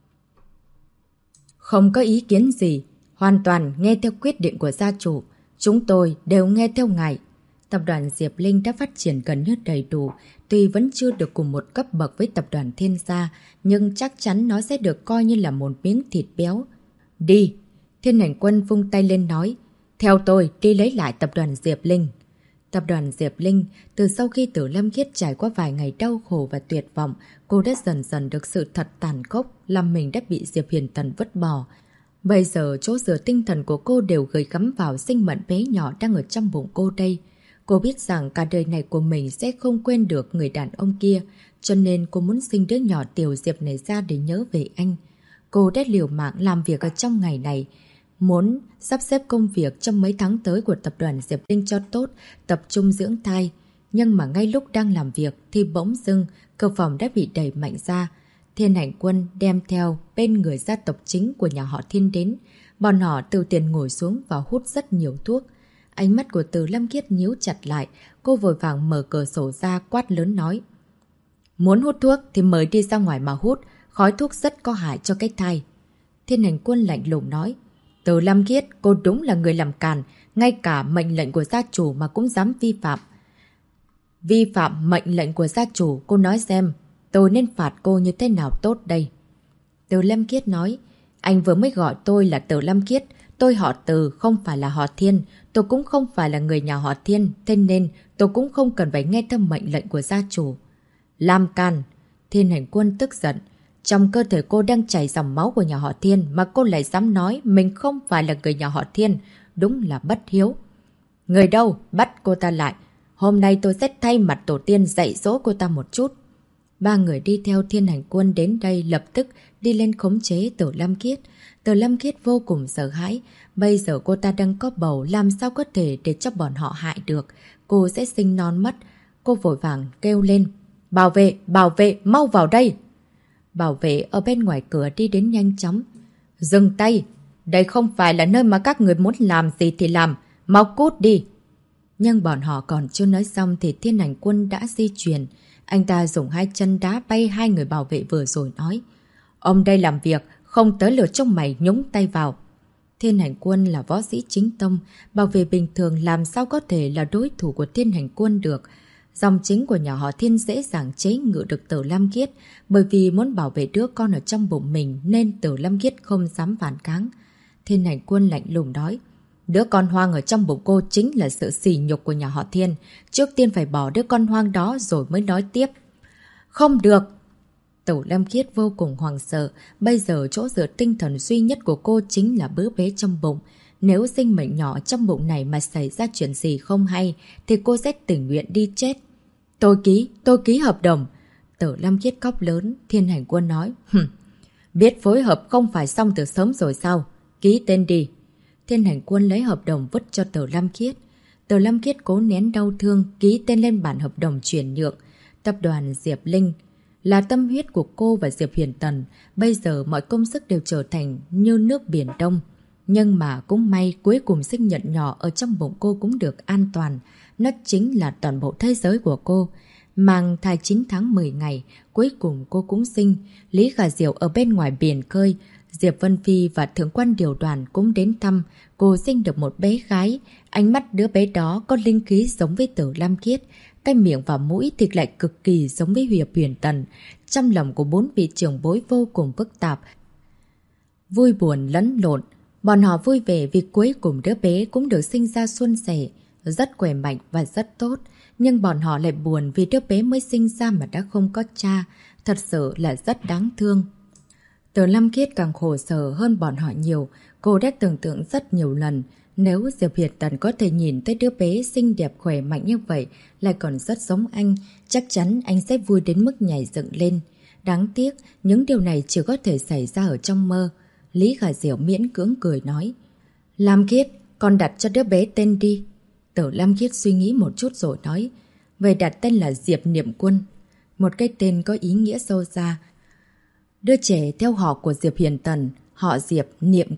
Không có ý kiến gì. Hoàn toàn nghe theo quyết định của gia chủ. Chúng tôi đều nghe theo ngài. Tập đoàn Diệp Linh đã phát triển gần như đầy đủ. Tuy vẫn chưa được cùng một cấp bậc với tập đoàn Thiên gia, nhưng chắc chắn nó sẽ được coi như là một miếng thịt béo. Đi! Thiên Hành Quân vung tay lên nói. Theo tôi đi lấy lại tập đoàn Diệp Linh. Tập đoàn Diệp Linh, từ sau khi Tử Lâm Khiết trải qua vài ngày đau khổ và tuyệt vọng, cô đã dần dần được sự thật tàn khốc làm mình đã bị Diệp Huyền Tần vứt bỏ. Bây giờ chỗ dựa tinh thần của cô đều gửi gắm vào sinh mệnh bé nhỏ đang ở trong bụng cô đây. Cô biết rằng cả đời này của mình sẽ không quên được người đàn ông kia, cho nên cô muốn sinh đứa nhỏ Tiểu Diệp này ra để nhớ về anh. Cô đã liều mạng làm việc ở trong ngày này, muốn sắp xếp công việc trong mấy tháng tới của tập đoàn Diệp Linh cho tốt, tập trung dưỡng thai. Nhưng mà ngay lúc đang làm việc thì bỗng dưng cửa phòng đã bị đẩy mạnh ra. Thiên Hành Quân đem theo bên người gia tộc chính của nhà họ Thiên đến. Bọn họ từ tiền ngồi xuống và hút rất nhiều thuốc. Ánh mắt của Tử Lâm Khiết nhíu chặt lại. Cô vội vàng mở cửa sổ ra quát lớn nói. Muốn hút thuốc thì mời đi ra ngoài mà hút. Khói thuốc rất có hại cho cái thai. Thiên Hành Quân lạnh lùng nói. Tử Lâm Khiết, cô đúng là người làm càn. Ngay cả mệnh lệnh của gia chủ mà cũng dám vi phạm. Vi phạm mệnh lệnh của gia chủ, cô nói xem. Tôi nên phạt cô như thế nào tốt đây? Tử Lâm Khiết nói. Anh vừa mới gọi tôi là Tử Lâm Khiết. Tôi họ Từ, không phải là họ Thiên. Tôi cũng không phải là người nhà họ Thiên. Thế nên tôi cũng không cần phải nghe theo mệnh lệnh của gia chủ. Làm can. Thiên Hành Quân tức giận. Trong cơ thể cô đang chảy dòng máu của nhà họ Thiên mà cô lại dám nói mình không phải là người nhà họ Thiên. Đúng là bất hiếu. Người đâu? Bắt cô ta lại. Hôm nay tôi sẽ thay mặt tổ tiên dạy dỗ cô ta một chút. 3 người đi theo Thiên Hành Quân đến đây lập tức đi lên khống chế Tử Lâm Khiết. Tử Lâm Khiết vô cùng sợ hãi. Bây giờ cô ta đang có bầu, làm sao có thể để cho bọn họ hại được. Cô sẽ sinh non mất. Cô vội vàng kêu lên. Bảo vệ, mau vào đây. Bảo vệ ở bên ngoài cửa đi đến nhanh chóng. Dừng tay. Đây không phải là nơi mà các người muốn làm gì thì làm. Mau cút đi. Nhưng bọn họ còn chưa nói xong thì Thiên Hành Quân đã di chuyển. Anh ta dùng 2 chân đá bay 2 người bảo vệ vừa rồi nói. Ông đây làm việc, không tới lượt trong mày nhúng tay vào. Thiên Hành Quân là võ sĩ chính tông, bảo vệ bình thường làm sao có thể là đối thủ của Thiên Hành Quân được. Dòng chính của nhà họ Thiên dễ dàng chế ngự được Tử Lâm Khiết, bởi vì muốn bảo vệ đứa con ở trong bụng mình nên Tử Lâm Khiết không dám phản kháng. Thiên Hành Quân lạnh lùng nói. Đứa con hoang ở trong bụng cô chính là sự sỉ nhục của nhà họ Thiên. Trước tiên phải bỏ đứa con hoang đó rồi mới nói tiếp. Không được! Tẩu Lâm Khiết vô cùng hoảng sợ. Bây giờ chỗ dựa tinh thần duy nhất của cô chính là bữa bé trong bụng. Nếu sinh mệnh nhỏ trong bụng này mà xảy ra chuyện gì không hay, thì cô sẽ tình nguyện đi chết. Tôi ký hợp đồng. Tẩu Lâm Khiết khóc lớn. Thiên Hành Quân nói. Biết phối hợp không phải xong từ sớm rồi sao? Ký tên đi. Thiên Hành Quân lấy hợp đồng vứt cho Tẩu Lâm Khiết. Tẩu Lâm Khiết cố nén đau thương, ký tên lên bản hợp đồng chuyển nhượng. Tập đoàn Diệp Linh là tâm huyết của cô và Diệp Huyền Tần. Bây giờ mọi công sức đều trở thành như nước biển đông. Nhưng mà cũng may cuối cùng sinh nhật nhỏ ở trong bụng cô cũng được an toàn. Nó chính là toàn bộ thế giới của cô. Mang thai 9 tháng 10 ngày, cuối cùng cô cũng sinh. Lý Khả Diệu ở bên ngoài biển khơi. Diệp Vân Phi và Thượng quan Điều Đoàn cũng đến thăm. Cô sinh được một bé gái. Ánh mắt đứa bé đó có linh khí giống với Tử Lam Khiết. Cái miệng và mũi thì lại cực kỳ giống với Diệp Huyền Tần. Trong lòng của 4 vị trưởng bối vô cùng phức tạp. Vui buồn lẫn lộn. Bọn họ vui vẻ vì cuối cùng đứa bé cũng được sinh ra suôn sẻ. Rất khỏe mạnh và rất tốt. Nhưng bọn họ lại buồn vì đứa bé mới sinh ra mà đã không có cha. Thật sự là rất đáng thương. Tử Lam Khiết càng khổ sở hơn bọn họ nhiều. Cô đã tưởng tượng rất nhiều lần. Nếu Diệp Hiệt Tần có thể nhìn thấy đứa bé xinh đẹp khỏe mạnh như vậy, lại còn rất giống anh, chắc chắn anh sẽ vui đến mức nhảy dựng lên. Đáng tiếc, những điều này chỉ có thể xảy ra ở trong mơ. Lý Khả Diệu miễn cưỡng cười nói. Lam Khiết, con đặt cho đứa bé tên đi. Tử Lam Khiết suy nghĩ một chút rồi nói. Vậy đặt tên là Diệp Niệm Quân. Một cái tên có ý nghĩa sâu xa. Đứa trẻ theo họ của Diệp Hiền Tần, họ Diệp, Niệm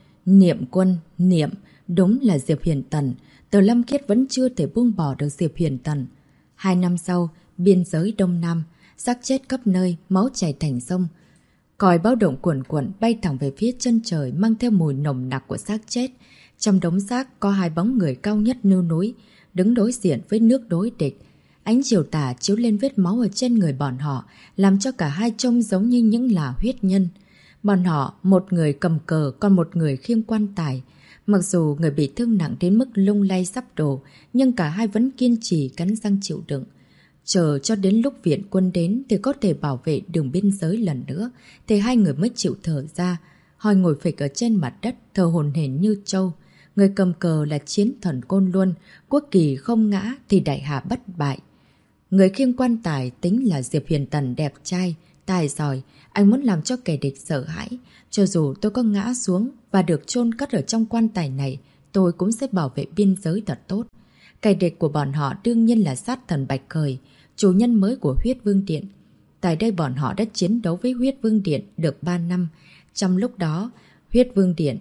Quân, Niệm, đúng là Diệp Hiền Tần. Tử Lam Khiết vẫn chưa thể buông bỏ được Diệp Hiền Tần. 2 năm sau, biên giới Đông Nam, xác chết khắp nơi, máu chảy thành sông. Còi báo động cuồn cuộn bay thẳng về phía chân trời mang theo mùi nồng nặc của xác chết. Trong đống xác có 2 bóng người cao nhất như núi, đứng đối diện với nước đối địch. Ánh chiều tà chiếu lên vết máu ở trên người bọn họ, làm cho cả hai trông giống như những là huyết nhân. Bọn họ, một người cầm cờ, còn một người khiêng quan tài. Mặc dù người bị thương nặng đến mức lung lay sắp đổ, nhưng cả hai vẫn kiên trì cắn răng chịu đựng. Chờ cho đến lúc viện quân đến thì có thể bảo vệ đường biên giới lần nữa, thì hai người mới chịu thở ra. Hoi ngồi phịch ở trên mặt đất, thở hổn hển như trâu. Người cầm cờ là chiến thần Côn Luân, quốc kỳ không ngã thì đại hạ bất bại. Người khiêng quan tài tính là Diệp Hiền Tần đẹp trai, tài giỏi, anh muốn làm cho kẻ địch sợ hãi. Cho dù tôi có ngã xuống và được chôn cất ở trong quan tài này, tôi cũng sẽ bảo vệ biên giới thật tốt. Kẻ địch của bọn họ đương nhiên là sát thần Bạch Khởi, chủ nhân mới của Huyết Vương Điện. Tại đây bọn họ đã chiến đấu với Huyết Vương Điện được 3 năm. Trong lúc đó, Huyết Vương Điện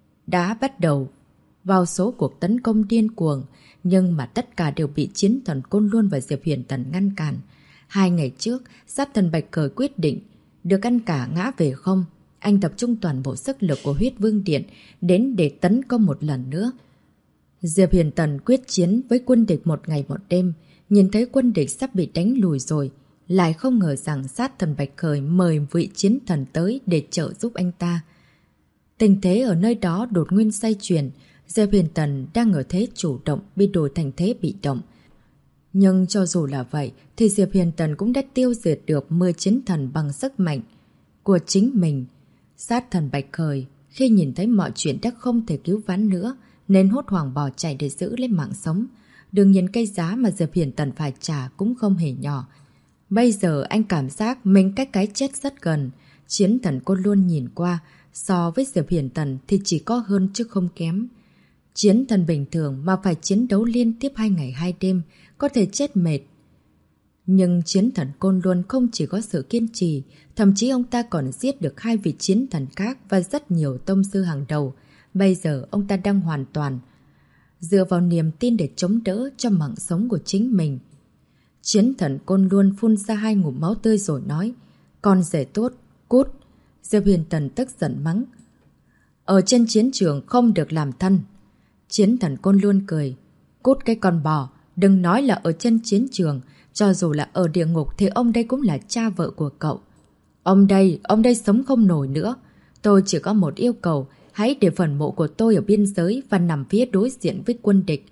đã bắt đầu vào số cuộc tấn công điên cuồng, nhưng mà tất cả đều bị chiến thần Côn Luân và Diệp Hiền Tần ngăn cản. 2 ngày trước, sát thần Bạch Khởi quyết định được ăn cả ngã về không. Anh tập trung toàn bộ sức lực của Huyết Vương Điện đến để tấn công một lần nữa. Diệp Hiền Tần quyết chiến với quân địch một ngày một đêm, nhìn thấy quân địch sắp bị đánh lùi rồi, lại không ngờ rằng sát thần Bạch Khởi mời vị chiến thần tới để trợ giúp anh ta. Tình thế ở nơi đó đột nguyên xoay chuyển, Diệp Hiền Tần đang ở thế chủ động bị đổi thành thế bị động. Nhưng cho dù là vậy thì Diệp Hiền Tần cũng đã tiêu diệt được 10 chiến thần bằng sức mạnh của chính mình. Sát thần Bạch Khởi khi nhìn thấy mọi chuyện đã không thể cứu vãn nữa nên hốt hoảng bỏ chạy để giữ lấy mạng sống. Đương nhiên cái giá mà Diệp Hiền Tần phải trả cũng không hề nhỏ. Bây giờ anh cảm giác mình cách cái chết rất gần. Chiến thần Côn Luân nhìn qua, so với Diệp Hiền Tần thì chỉ có hơn chứ không kém. Chiến thần bình thường mà phải chiến đấu liên tiếp 2 ngày 2 đêm, có thể chết mệt. Nhưng chiến thần Côn Luân không chỉ có sự kiên trì, thậm chí ông ta còn giết được 2 vị chiến thần khác và rất nhiều tông sư hàng đầu. Bây giờ ông ta đang hoàn toàn dựa vào niềm tin để chống đỡ cho mạng sống của chính mình. Chiến thần Côn Luân phun ra 2 ngụm máu tươi rồi nói, con rể tốt, cút. Diệp Hiền Tần tức giận mắng, ở trên chiến trường không được làm thân. Chiến thần Côn Luân cười, cút cái con bò, đừng nói là ở trên chiến trường, cho dù là ở địa ngục thì ông đây cũng là cha vợ của cậu. Ông đây sống không nổi nữa. Tôi chỉ có một yêu cầu, hãy để phần mộ của tôi ở biên giới và nằm phía đối diện với quân địch.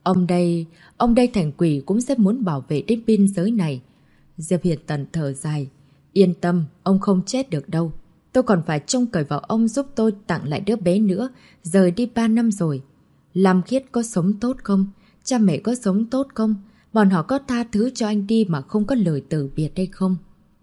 Ông đây thành quỷ cũng sẽ muốn bảo vệ đến biên giới này. Diệp Hiền Tần thở dài. Yên tâm, ông không chết được đâu. Tôi còn phải trông cậy vào ông giúp tôi tặng lại đứa bé nữa, rời đi 3 năm rồi. Lam Khiết có sống tốt không? Cha mẹ có sống tốt không? Bọn họ có tha thứ cho anh đi mà không có lời từ biệt hay không?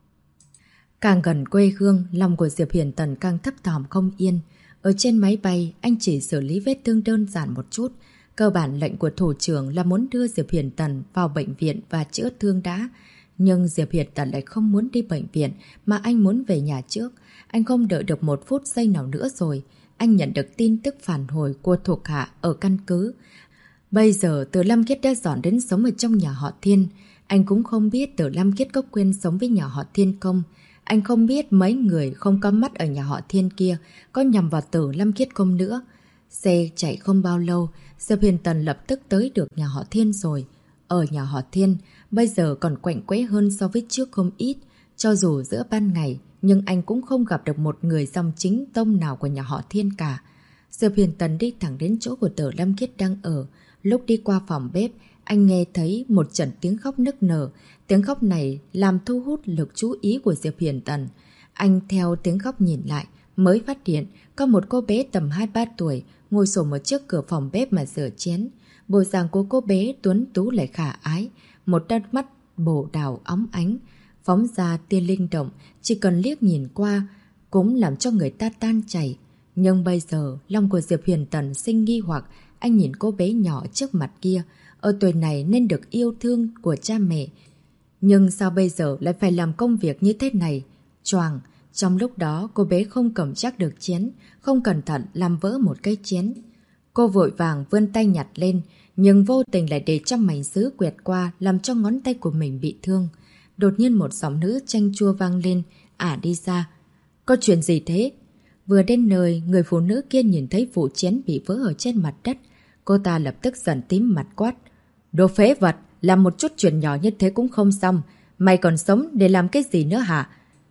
Càng gần quê hương, lòng của Diệp Hiền Tần càng thấp thỏm không yên. Ở trên máy bay, anh chỉ xử lý vết thương đơn giản một chút. Cơ bản lệnh của thủ trưởng là muốn đưa Diệp Hiền Tần vào bệnh viện và chữa thương đã. Nhưng Diệp Hiền Tần lại không muốn đi bệnh viện mà anh muốn về nhà trước. Anh không đợi được 1 phút giây nào nữa rồi. Anh nhận được tin tức phản hồi của thuộc hạ ở căn cứ. Bây giờ Từ Lam Khiết đã dọn đến sống ở trong nhà họ Thiên. Anh cũng không biết Từ Lam Khiết có quên sống với nhà họ Thiên không. Anh không biết mấy người không có mắt ở nhà họ Thiên kia có nhằm vào Từ Lam Khiết không nữa. Xe chạy không bao lâu, Diệp Hiền Tần lập tức tới được nhà họ Thiên rồi. Ở nhà họ Thiên, bây giờ còn quạnh quẽ hơn so với trước không ít. Cho dù giữa ban ngày, nhưng anh cũng không gặp được một người dòng chính tông nào của nhà họ Thiên cả. Diệp Hiền Tần đi thẳng đến chỗ của Từ Lam Khiết đang ở. Lúc đi qua phòng bếp, anh nghe thấy một trận tiếng khóc nức nở. Tiếng khóc này làm thu hút lực chú ý của Diệp Hiền Tần. Anh theo tiếng khóc nhìn lại, mới phát hiện có một cô bé tầm 2-3 tuổi ngồi xổm ở trước cửa phòng bếp mà rửa chén. Bộ dạng của cô bé tuấn tú lại khả ái, một đôi mắt bồ đào óng ánh, phóng ra tia linh động, chỉ cần liếc nhìn qua cũng làm cho người ta tan chảy. Nhưng bây giờ, lòng của Diệp Hiền Tần sinh nghi hoặc, anh nhìn cô bé nhỏ trước mặt kia, ở tuổi này nên được yêu thương của cha mẹ. Nhưng sao bây giờ lại phải làm công việc như thế này? Choàng, trong lúc đó cô bé không cầm chắc được chén, không cẩn thận làm vỡ một cái chén. Cô vội vàng vươn tay nhặt lên, nhưng vô tình lại để cho mảnh sứ quẹt qua làm cho ngón tay của mình bị thương. Đột nhiên một giọng nữ chanh chua vang lên, đi ra. Có chuyện gì thế? Vừa đến nơi, người phụ nữ kia nhìn thấy vụ chén bị vỡ ở trên mặt đất. Cô ta lập tức giận tím mặt quát. Đồ phế vật, làm một chút chuyện nhỏ như thế cũng không xong. Mày còn sống để làm cái gì nữa hả?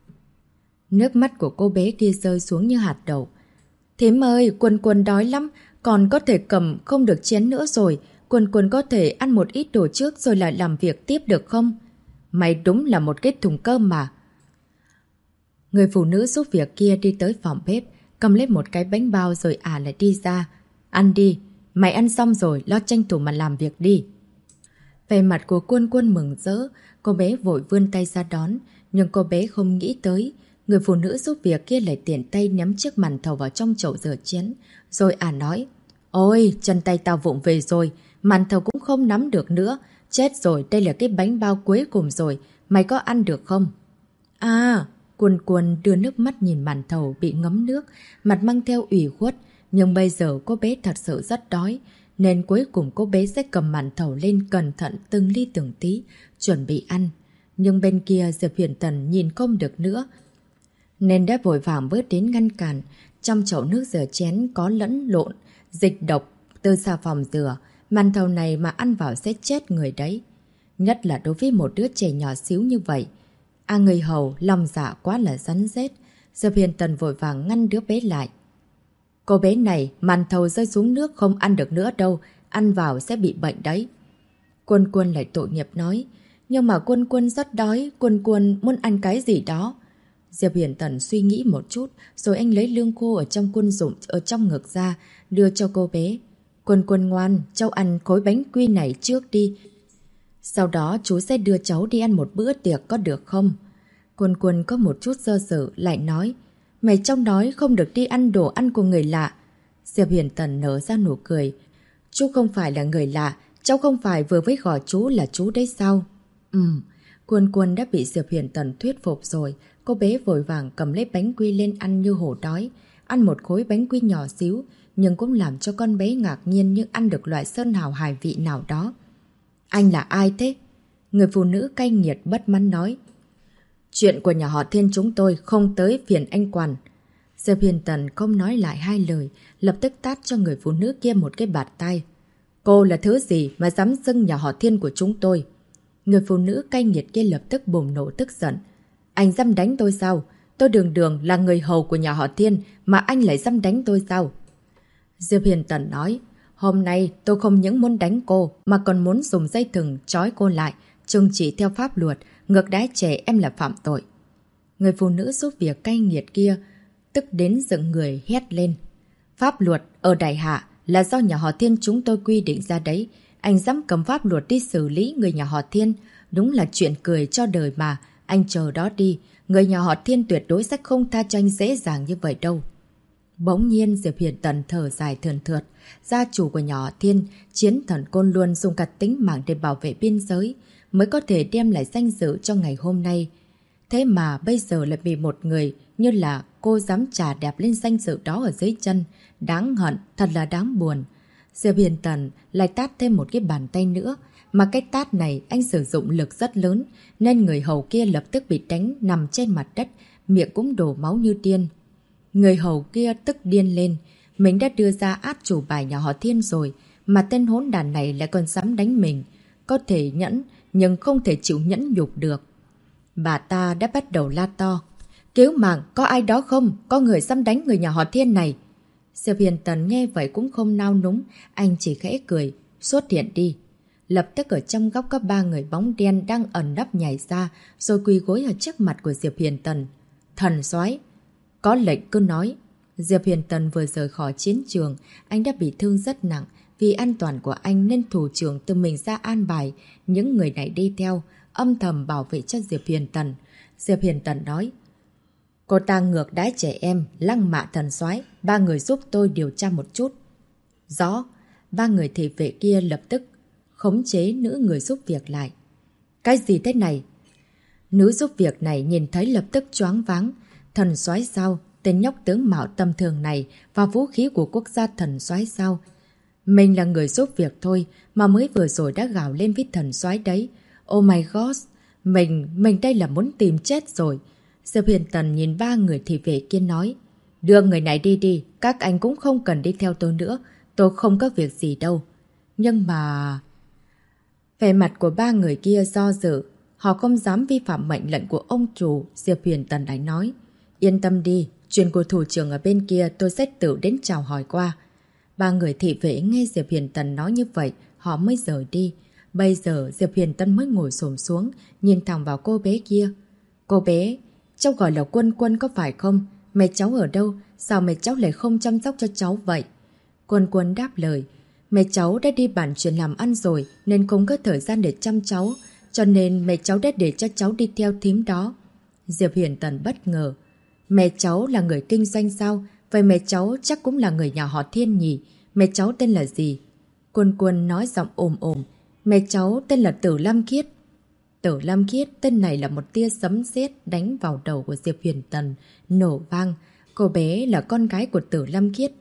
Nước mắt của cô bé kia rơi xuống như hạt đậu. Thím ơi, Quân Quân đói lắm, còn có thể cầm không được chén nữa rồi. Quân Quân có thể ăn một ít đồ trước rồi lại làm việc tiếp được không? Mày đúng là một cái thùng cơm mà. Người phụ nữ giúp việc kia đi tới phòng bếp, cầm lấy một cái bánh bao rồi lại đi ra. Ăn đi, mày ăn xong rồi, lo tranh thủ mà làm việc đi. Về mặt của Quân Quân mừng rỡ, cô bé vội vươn tay ra đón, nhưng cô bé không nghĩ tới. Người phụ nữ giúp việc kia lại tiện tay ném chiếc màn thầu vào trong chậu rửa chén. Rồi nói, ôi, chân tay tao vụng về rồi, màn thầu cũng không nắm được nữa. Chết rồi, đây là cái bánh bao cuối cùng rồi, mày có ăn được không? Quân Quân đưa nước mắt nhìn màn thầu bị ngấm nước, mặt mang theo ủy khuất. Nhưng bây giờ cô bé thật sự rất đói, nên cuối cùng cô bé sẽ cầm màn thầu lên cẩn thận từng ly từng tí, chuẩn bị ăn. Nhưng bên kia Diệp Hiền Tần nhìn không được nữa, nên đã vội vàng bước đến ngăn cản. Trong chậu nước rửa chén có lẫn lộn dịch độc từ xà phòng rửa, màn thầu này mà ăn vào sẽ chết người đấy. Nhất là đối với một đứa trẻ nhỏ xíu như vậy. Người hầu lòng dạ quá là rắn rết. Diệp Hiền Tần vội vàng ngăn đứa bé lại. Cô bé này, màn thầu rơi xuống nước không ăn được nữa đâu, ăn vào sẽ bị bệnh đấy. Quân Quân lại tội nghiệp nói, nhưng mà Quân Quân rất đói, Quân Quân muốn ăn cái gì đó. Diệp Hiền Tần suy nghĩ một chút, rồi anh lấy lương khô ở trong quân dụng ở trong ngực ra, đưa cho cô bé. Quân Quân ngoan, cháu ăn khối bánh quy này trước đi. Sau đó chú sẽ đưa cháu đi ăn một bữa tiệc có được không? Quân Quân có một chút do dự lại nói, mày cháu nói không được đi ăn đồ ăn của người lạ. Diệp Hiền Tần nở ra nụ cười. Chú không phải là người lạ, cháu không phải vừa với gọi chú là chú đấy sao? Quân Quân đã bị Diệp Hiền Tần thuyết phục rồi. Cô bé vội vàng cầm lấy bánh quy lên ăn như hổ đói. Ăn một khối bánh quy nhỏ xíu, nhưng cũng làm cho con bé ngạc nhiên nhưng ăn được loại sơn hào hài vị nào đó. Anh là ai thế? Người phụ nữ cay nghiệt bất mãn nói. Chuyện của nhà họ Thiên chúng tôi không tới phiền anh quản. Diệp Hiền Tần không nói lại hai lời, lập tức tát cho người phụ nữ kia một cái bạt tay. Cô là thứ gì mà dám xưng nhà họ Thiên của chúng tôi? Người phụ nữ cay nghiệt kia lập tức bùng nổ tức giận. Anh dám đánh tôi sao? Tôi đường đường là người hầu của nhà họ Thiên mà anh lại dám đánh tôi sao? Diệp Hiền Tần nói, hôm nay tôi không những muốn đánh cô mà còn muốn dùng dây thừng trói cô lại, trừng trị theo pháp luật, ngược đãi trẻ em là phạm tội. Người phụ nữ giúp việc cay nghiệt kia tức đến dựng người hét lên. Pháp luật ở Đại Hạ là do nhà họ Thiên chúng tôi quy định ra đấy. Anh dám cầm pháp luật đi xử lý người nhà họ Thiên. Đúng là chuyện cười cho đời mà. Anh chờ đó đi. Người nhà họ Thiên tuyệt đối sẽ không tha cho anh dễ dàng như vậy đâu. Bỗng nhiên Diệp Hiền Tần thở dài thườn thượt. Gia chủ của nhà họ Thiên, Chiến Thần Côn luôn dùng cả tính mạng để bảo vệ biên giới, mới có thể đem lại danh dự cho ngày hôm nay. Thế mà bây giờ lại bị một người như là cô dám chà đạp lên danh dự đó ở dưới chân. Đáng hận, thật là đáng buồn. Diệp Hiền Tần lại tát thêm một cái bàn tay nữa. Mà cái tát này anh sử dụng lực rất lớn, nên người hầu kia lập tức bị đánh nằm trên mặt đất, miệng cũng đổ máu như điên. Người hầu kia tức điên lên. Mình đã đưa ra át chủ bài nhà họ Thiên rồi, mà tên hỗn đàn này lại còn dám đánh mình. Có thể nhẫn, nhưng không thể chịu nhẫn nhục được. Bà ta đã bắt đầu la to. Cứu mạng, có ai đó không? Có người dám đánh người nhà họ Thiên này. Diệp Hiền Tần nghe vậy cũng không nao núng, anh chỉ khẽ cười. Xuất hiện đi. Lập tức ở trong góc có 3 người bóng đen đang ẩn nấp nhảy ra, rồi quỳ gối ở trước mặt của Diệp Hiền Tần. Thần soái, có lệnh cứ nói. Diệp Hiền Tần vừa rời khỏi chiến trường, anh đã bị thương rất nặng. Vì an toàn của anh nên thủ trưởng tự mình ra an bài những người này đi theo, âm thầm bảo vệ cho Diệp Hiền Tần. Diệp Hiền Tần nói, cô ta ngược đãi trẻ em, lăng mạ thần soái, 3 người giúp tôi điều tra một chút. Rõ. 3 người thị vệ kia lập tức khống chế nữ người giúp việc lại. Cái gì thế này? Nữ giúp việc này nhìn thấy lập tức choáng váng. Thần soái sao? Tên nhóc tướng mạo tầm thường này và vũ khí của quốc gia thần soái sao? Mình là người giúp việc thôi mà mới vừa rồi đã gào lên với thần soái đấy. Oh my god, mình đây là muốn tìm chết rồi. Diệp Hiền Tần nhìn 3 người thị vệ kia nói, đưa người này đi đi, các anh cũng không cần đi theo tôi nữa, tôi không có việc gì đâu. Nhưng mà... Vẻ mặt của 3 người kia do dự, họ không dám vi phạm mệnh lệnh của ông chủ. Diệp Hiền Tần đánh nói, yên tâm đi, chuyện của thủ trưởng ở bên kia tôi sẽ tự đến chào hỏi qua. 3 người thị vệ nghe Diệp Hiền Tần nói như vậy, họ mới rời đi. Bây giờ Diệp Hiền Tần mới ngồi xổm xuống, nhìn thẳng vào cô bé kia. Cô bé, cháu gọi là Quân Quân có phải không? Mẹ cháu ở đâu? Sao mẹ cháu lại không chăm sóc cho cháu vậy? Quân Quân đáp lời, mẹ cháu đã đi bản chuyện làm ăn rồi nên không có thời gian để chăm cháu, cho nên mẹ cháu đã để cho cháu đi theo thím đó. Diệp Hiền Tần bất ngờ, mẹ cháu là người kinh doanh sao? Vậy mẹ cháu chắc cũng là người nhà họ Thiên nhỉ? Mẹ cháu tên là gì? Quân Quân nói giọng ồm ồm, mẹ cháu tên là Tử Lam Khiết. Tử Lam Khiết, tên này là một tia sấm sét đánh vào đầu của Diệp Hiền Tần, nổ vang. Cô bé là con gái của Tử Lam Khiết.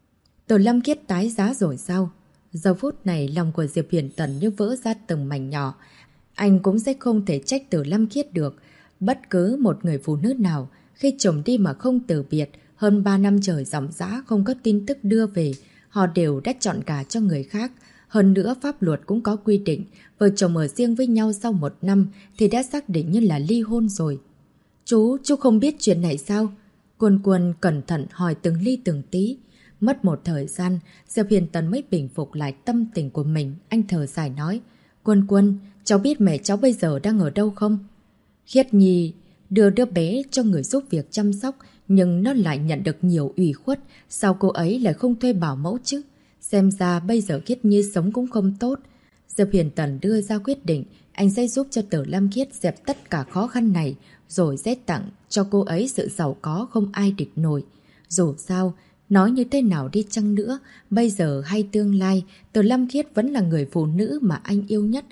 Tử Lam Khiết tái giá rồi sao? Giờ phút này lòng của Diệp Hiền Tần như vỡ ra từng mảnh nhỏ. Anh cũng sẽ không thể trách Tử Lam Khiết được. Bất cứ một người phụ nữ nào khi chồng đi mà không từ biệt, hơn 3 năm trời dòng dã không có tin tức đưa về, họ đều đã chọn gả cho người khác. Hơn nữa pháp luật cũng có quy định, vợ chồng ở riêng với nhau sau 1 năm thì đã xác định như là ly hôn rồi. Chú không biết chuyện này sao? Quân Quân cẩn thận hỏi từng ly từng tí. Mất một thời gian, Diệp Hiền Tần mới bình phục lại tâm tình của mình. Anh thở dài nói, Quân Quân, cháu biết mẹ cháu bây giờ đang ở đâu không? Khiết Nhi đưa đứa bé cho người giúp việc chăm sóc, nhưng nó lại nhận được nhiều ủy khuất. Sao cô ấy lại không thuê bảo mẫu chứ? Xem ra bây giờ Khiết Nhi sống cũng không tốt. Diệp Hiền Tần đưa ra quyết định, anh sẽ giúp cho Tử Lam Khiết dẹp tất cả khó khăn này, rồi sẽ tặng cho cô ấy sự giàu có không ai địch nổi. Dù sao, nói như thế nào đi chăng nữa, bây giờ hay tương lai, Tử Lam Khiết vẫn là người phụ nữ mà anh yêu nhất.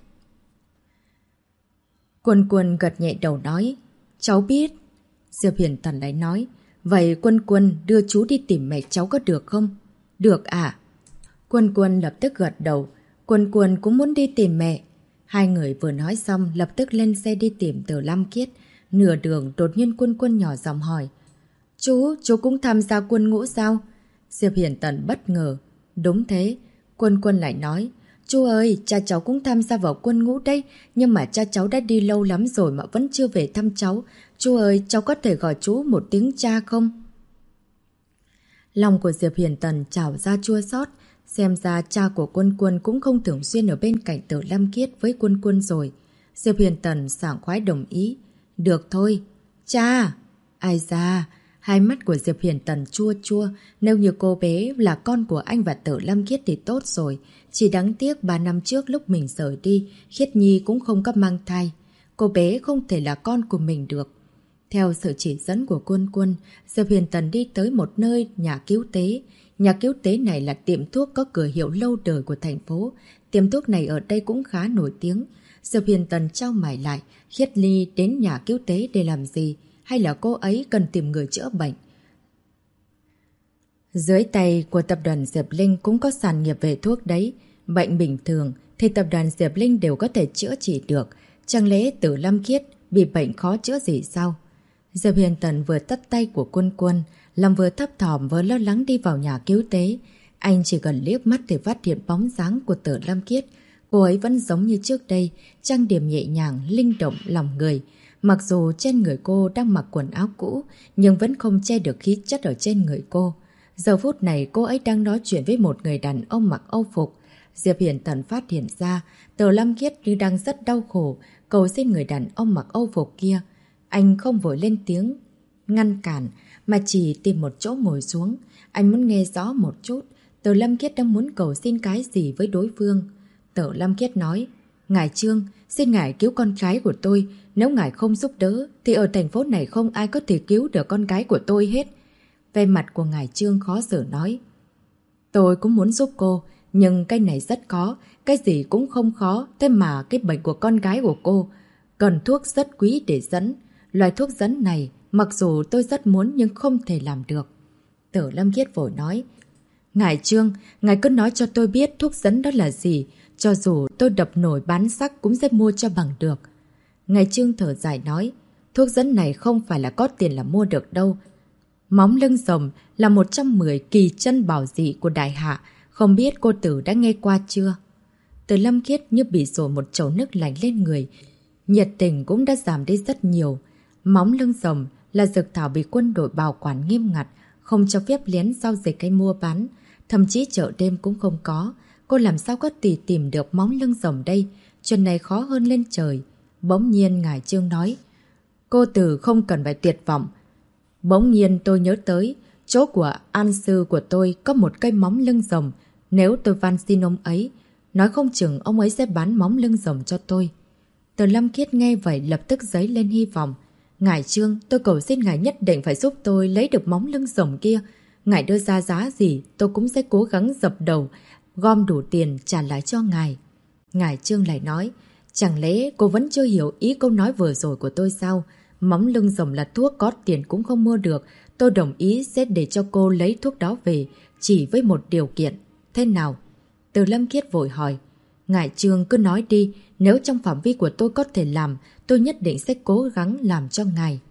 Quân Quân gật nhẹ đầu nói, cháu biết. Diệp Hiền Tần lại nói, vậy Quân Quân đưa chú đi tìm mẹ cháu có được không? Được à? Quân Quân lập tức gật đầu, Quân Quân cũng muốn đi tìm mẹ. Hai người vừa nói xong lập tức lên xe đi tìm Tử Lam Khiết. Nửa đường đột nhiên Quân Quân nhỏ giọng hỏi, chú cũng tham gia quân ngũ sao? Diệp Hiền Tần bất ngờ, đúng thế. Quân Quân lại nói, chú ơi, cha cháu cũng tham gia vào quân ngũ đây, nhưng mà cha cháu đã đi lâu lắm rồi mà vẫn chưa về thăm cháu. Chú ơi, cháu có thể gọi chú một tiếng cha không? Lòng của Diệp Hiền Tần trào ra chua xót. Xem ra cha của Quân Quân cũng không thường xuyên ở bên cạnh Tử Lâm Kiết với Quân Quân rồi. Diệp Hiền Tần sảng khoái đồng ý. Được thôi. Cha! Ai da! Hai mắt của Diệp Hiền Tần chua chua. Nếu như cô bé là con của anh và Tử Lâm Kiết thì tốt rồi. Chỉ đáng tiếc 3 năm trước lúc mình rời đi, Khiết Nhi cũng không có mang thai. Cô bé không thể là con của mình được. Theo sự chỉ dẫn của Quân Quân, Diệp Hiền Tần đi tới một nơi nhà cứu tế. Nhà cứu tế này là tiệm thuốc có cửa hiệu lâu đời của thành phố. Tiệm thuốc này ở đây cũng khá nổi tiếng. Diệp Hiền Tần trao mày lại, Khiết Nhi đến nhà cứu tế để làm gì? Hay là cô ấy cần tìm người chữa bệnh? Dưới tay của tập đoàn Diệp Linh cũng có sản nghiệp về thuốc đấy. Bệnh bình thường thì tập đoàn Diệp Linh đều có thể chữa trị được. Chẳng lẽ Tử Lâm Kiết bị bệnh khó chữa gì sao? Diệp Hiền Tần vừa tắt tay của Quân Quân, lòng vừa thấp thỏm vừa lo lắng đi vào nhà cứu tế. Anh chỉ cần liếc mắt thì phát hiện bóng dáng của Tử Lâm Kiết. Cô ấy vẫn giống như trước đây, trang điểm nhẹ nhàng, linh động lòng người. Mặc dù trên người cô đang mặc quần áo cũ, nhưng vẫn không che được khí chất ở trên người cô. Giờ phút này cô ấy đang nói chuyện với một người đàn ông mặc âu phục. Diệp Hiền Tần phát hiện ra Tử Lâm Kiết như đang rất đau khổ, cầu xin người đàn ông mặc âu phục kia. Anh không vội lên tiếng ngăn cản, mà chỉ tìm một chỗ ngồi xuống. Anh muốn nghe rõ một chút Tử Lâm Kiết đang muốn cầu xin cái gì với đối phương. Tử Lâm Kiết nói: Ngài Trương, xin ngài cứu con gái của tôi. Nếu ngài không giúp đỡ thì ở thành phố này không ai có thể cứu được con gái của tôi hết. Về mặt của ngài Trương khó xử nói: Tôi cũng muốn giúp cô, nhưng cái này rất khó. Cái gì cũng không khó. Thế mà cái bệnh của con gái của cô cần thuốc rất quý để dẫn. Loại thuốc dẫn này mặc dù tôi rất muốn nhưng không thể làm được. Tử Lâm Kiết vội nói: Ngài Trương, ngài cứ nói cho tôi biết thuốc dẫn đó là gì. Cho dù tôi đập nổi bán sắc cũng sẽ mua cho bằng được. Ngài Trương thở dài nói: Thuốc dẫn này không phải là có tiền là mua được đâu. Móng lưng rồng là một trong 10 kỳ chân bảo dị của Đại Hạ. Không biết cô Tử đã nghe qua chưa? Tử Lâm Kiết như bị đổ một chậu nước lạnh lên người. Nhiệt tình cũng đã giảm đi rất nhiều. Móng lưng rồng là dược thảo bị quân đội bảo quản nghiêm ngặt, không cho phép lén giao dịch hay mua bán. Thậm chí chợ đêm cũng không có. Cô làm sao có thể tìm được móng lưng rồng đây? Chuyện này khó hơn lên trời. Bỗng nhiên ngài Trương nói: Cô Tử không cần phải tuyệt vọng. Bỗng nhiên tôi nhớ tới chỗ của an sư của tôi có một cây móng lưng rồng. Nếu tôi van xin ông ấy, nói không chừng ông ấy sẽ bán móng lưng rồng cho tôi. Tử Lâm Kiết nghe vậy lập tức dấy lên hy vọng. Ngài Trương, tôi cầu xin ngài nhất định phải giúp tôi lấy được móng lưng rồng kia. Ngài đưa ra giá gì tôi cũng sẽ cố gắng dập đầu, gom đủ tiền trả lại cho ngài. Ngài Trương lại nói: Chẳng lẽ cô vẫn chưa hiểu ý câu nói vừa rồi của tôi sao? Móng lưng rồng là thuốc có tiền cũng không mua được. Tôi đồng ý sẽ để cho cô lấy thuốc đó về, chỉ với một điều kiện. Thế nào? Tử Lâm Kiết vội hỏi: Ngài Trương cứ nói đi, nếu trong phạm vi của tôi có thể làm, tôi nhất định sẽ cố gắng làm cho ngài.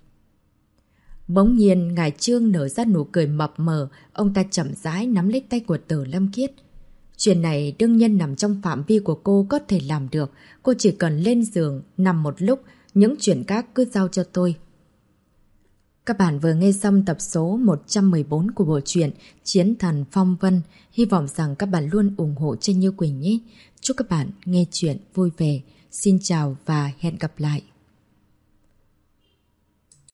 Bỗng nhiên ngài Trương nở ra nụ cười mập mờ, ông ta chậm rãi nắm lấy tay của Tử Lâm Kiết. Chuyện này đương nhiên nằm trong phạm vi của cô có thể làm được, cô chỉ cần lên giường nằm một lúc, những chuyện khác cứ giao cho tôi. Các bạn vừa nghe xong tập số 114 của bộ truyện Chiến Thần Phong Vân. Hy vọng rằng các bạn luôn ủng hộ cho Như Quỳnh nhé. Chúc các bạn nghe chuyện vui vẻ. Xin chào và hẹn gặp lại.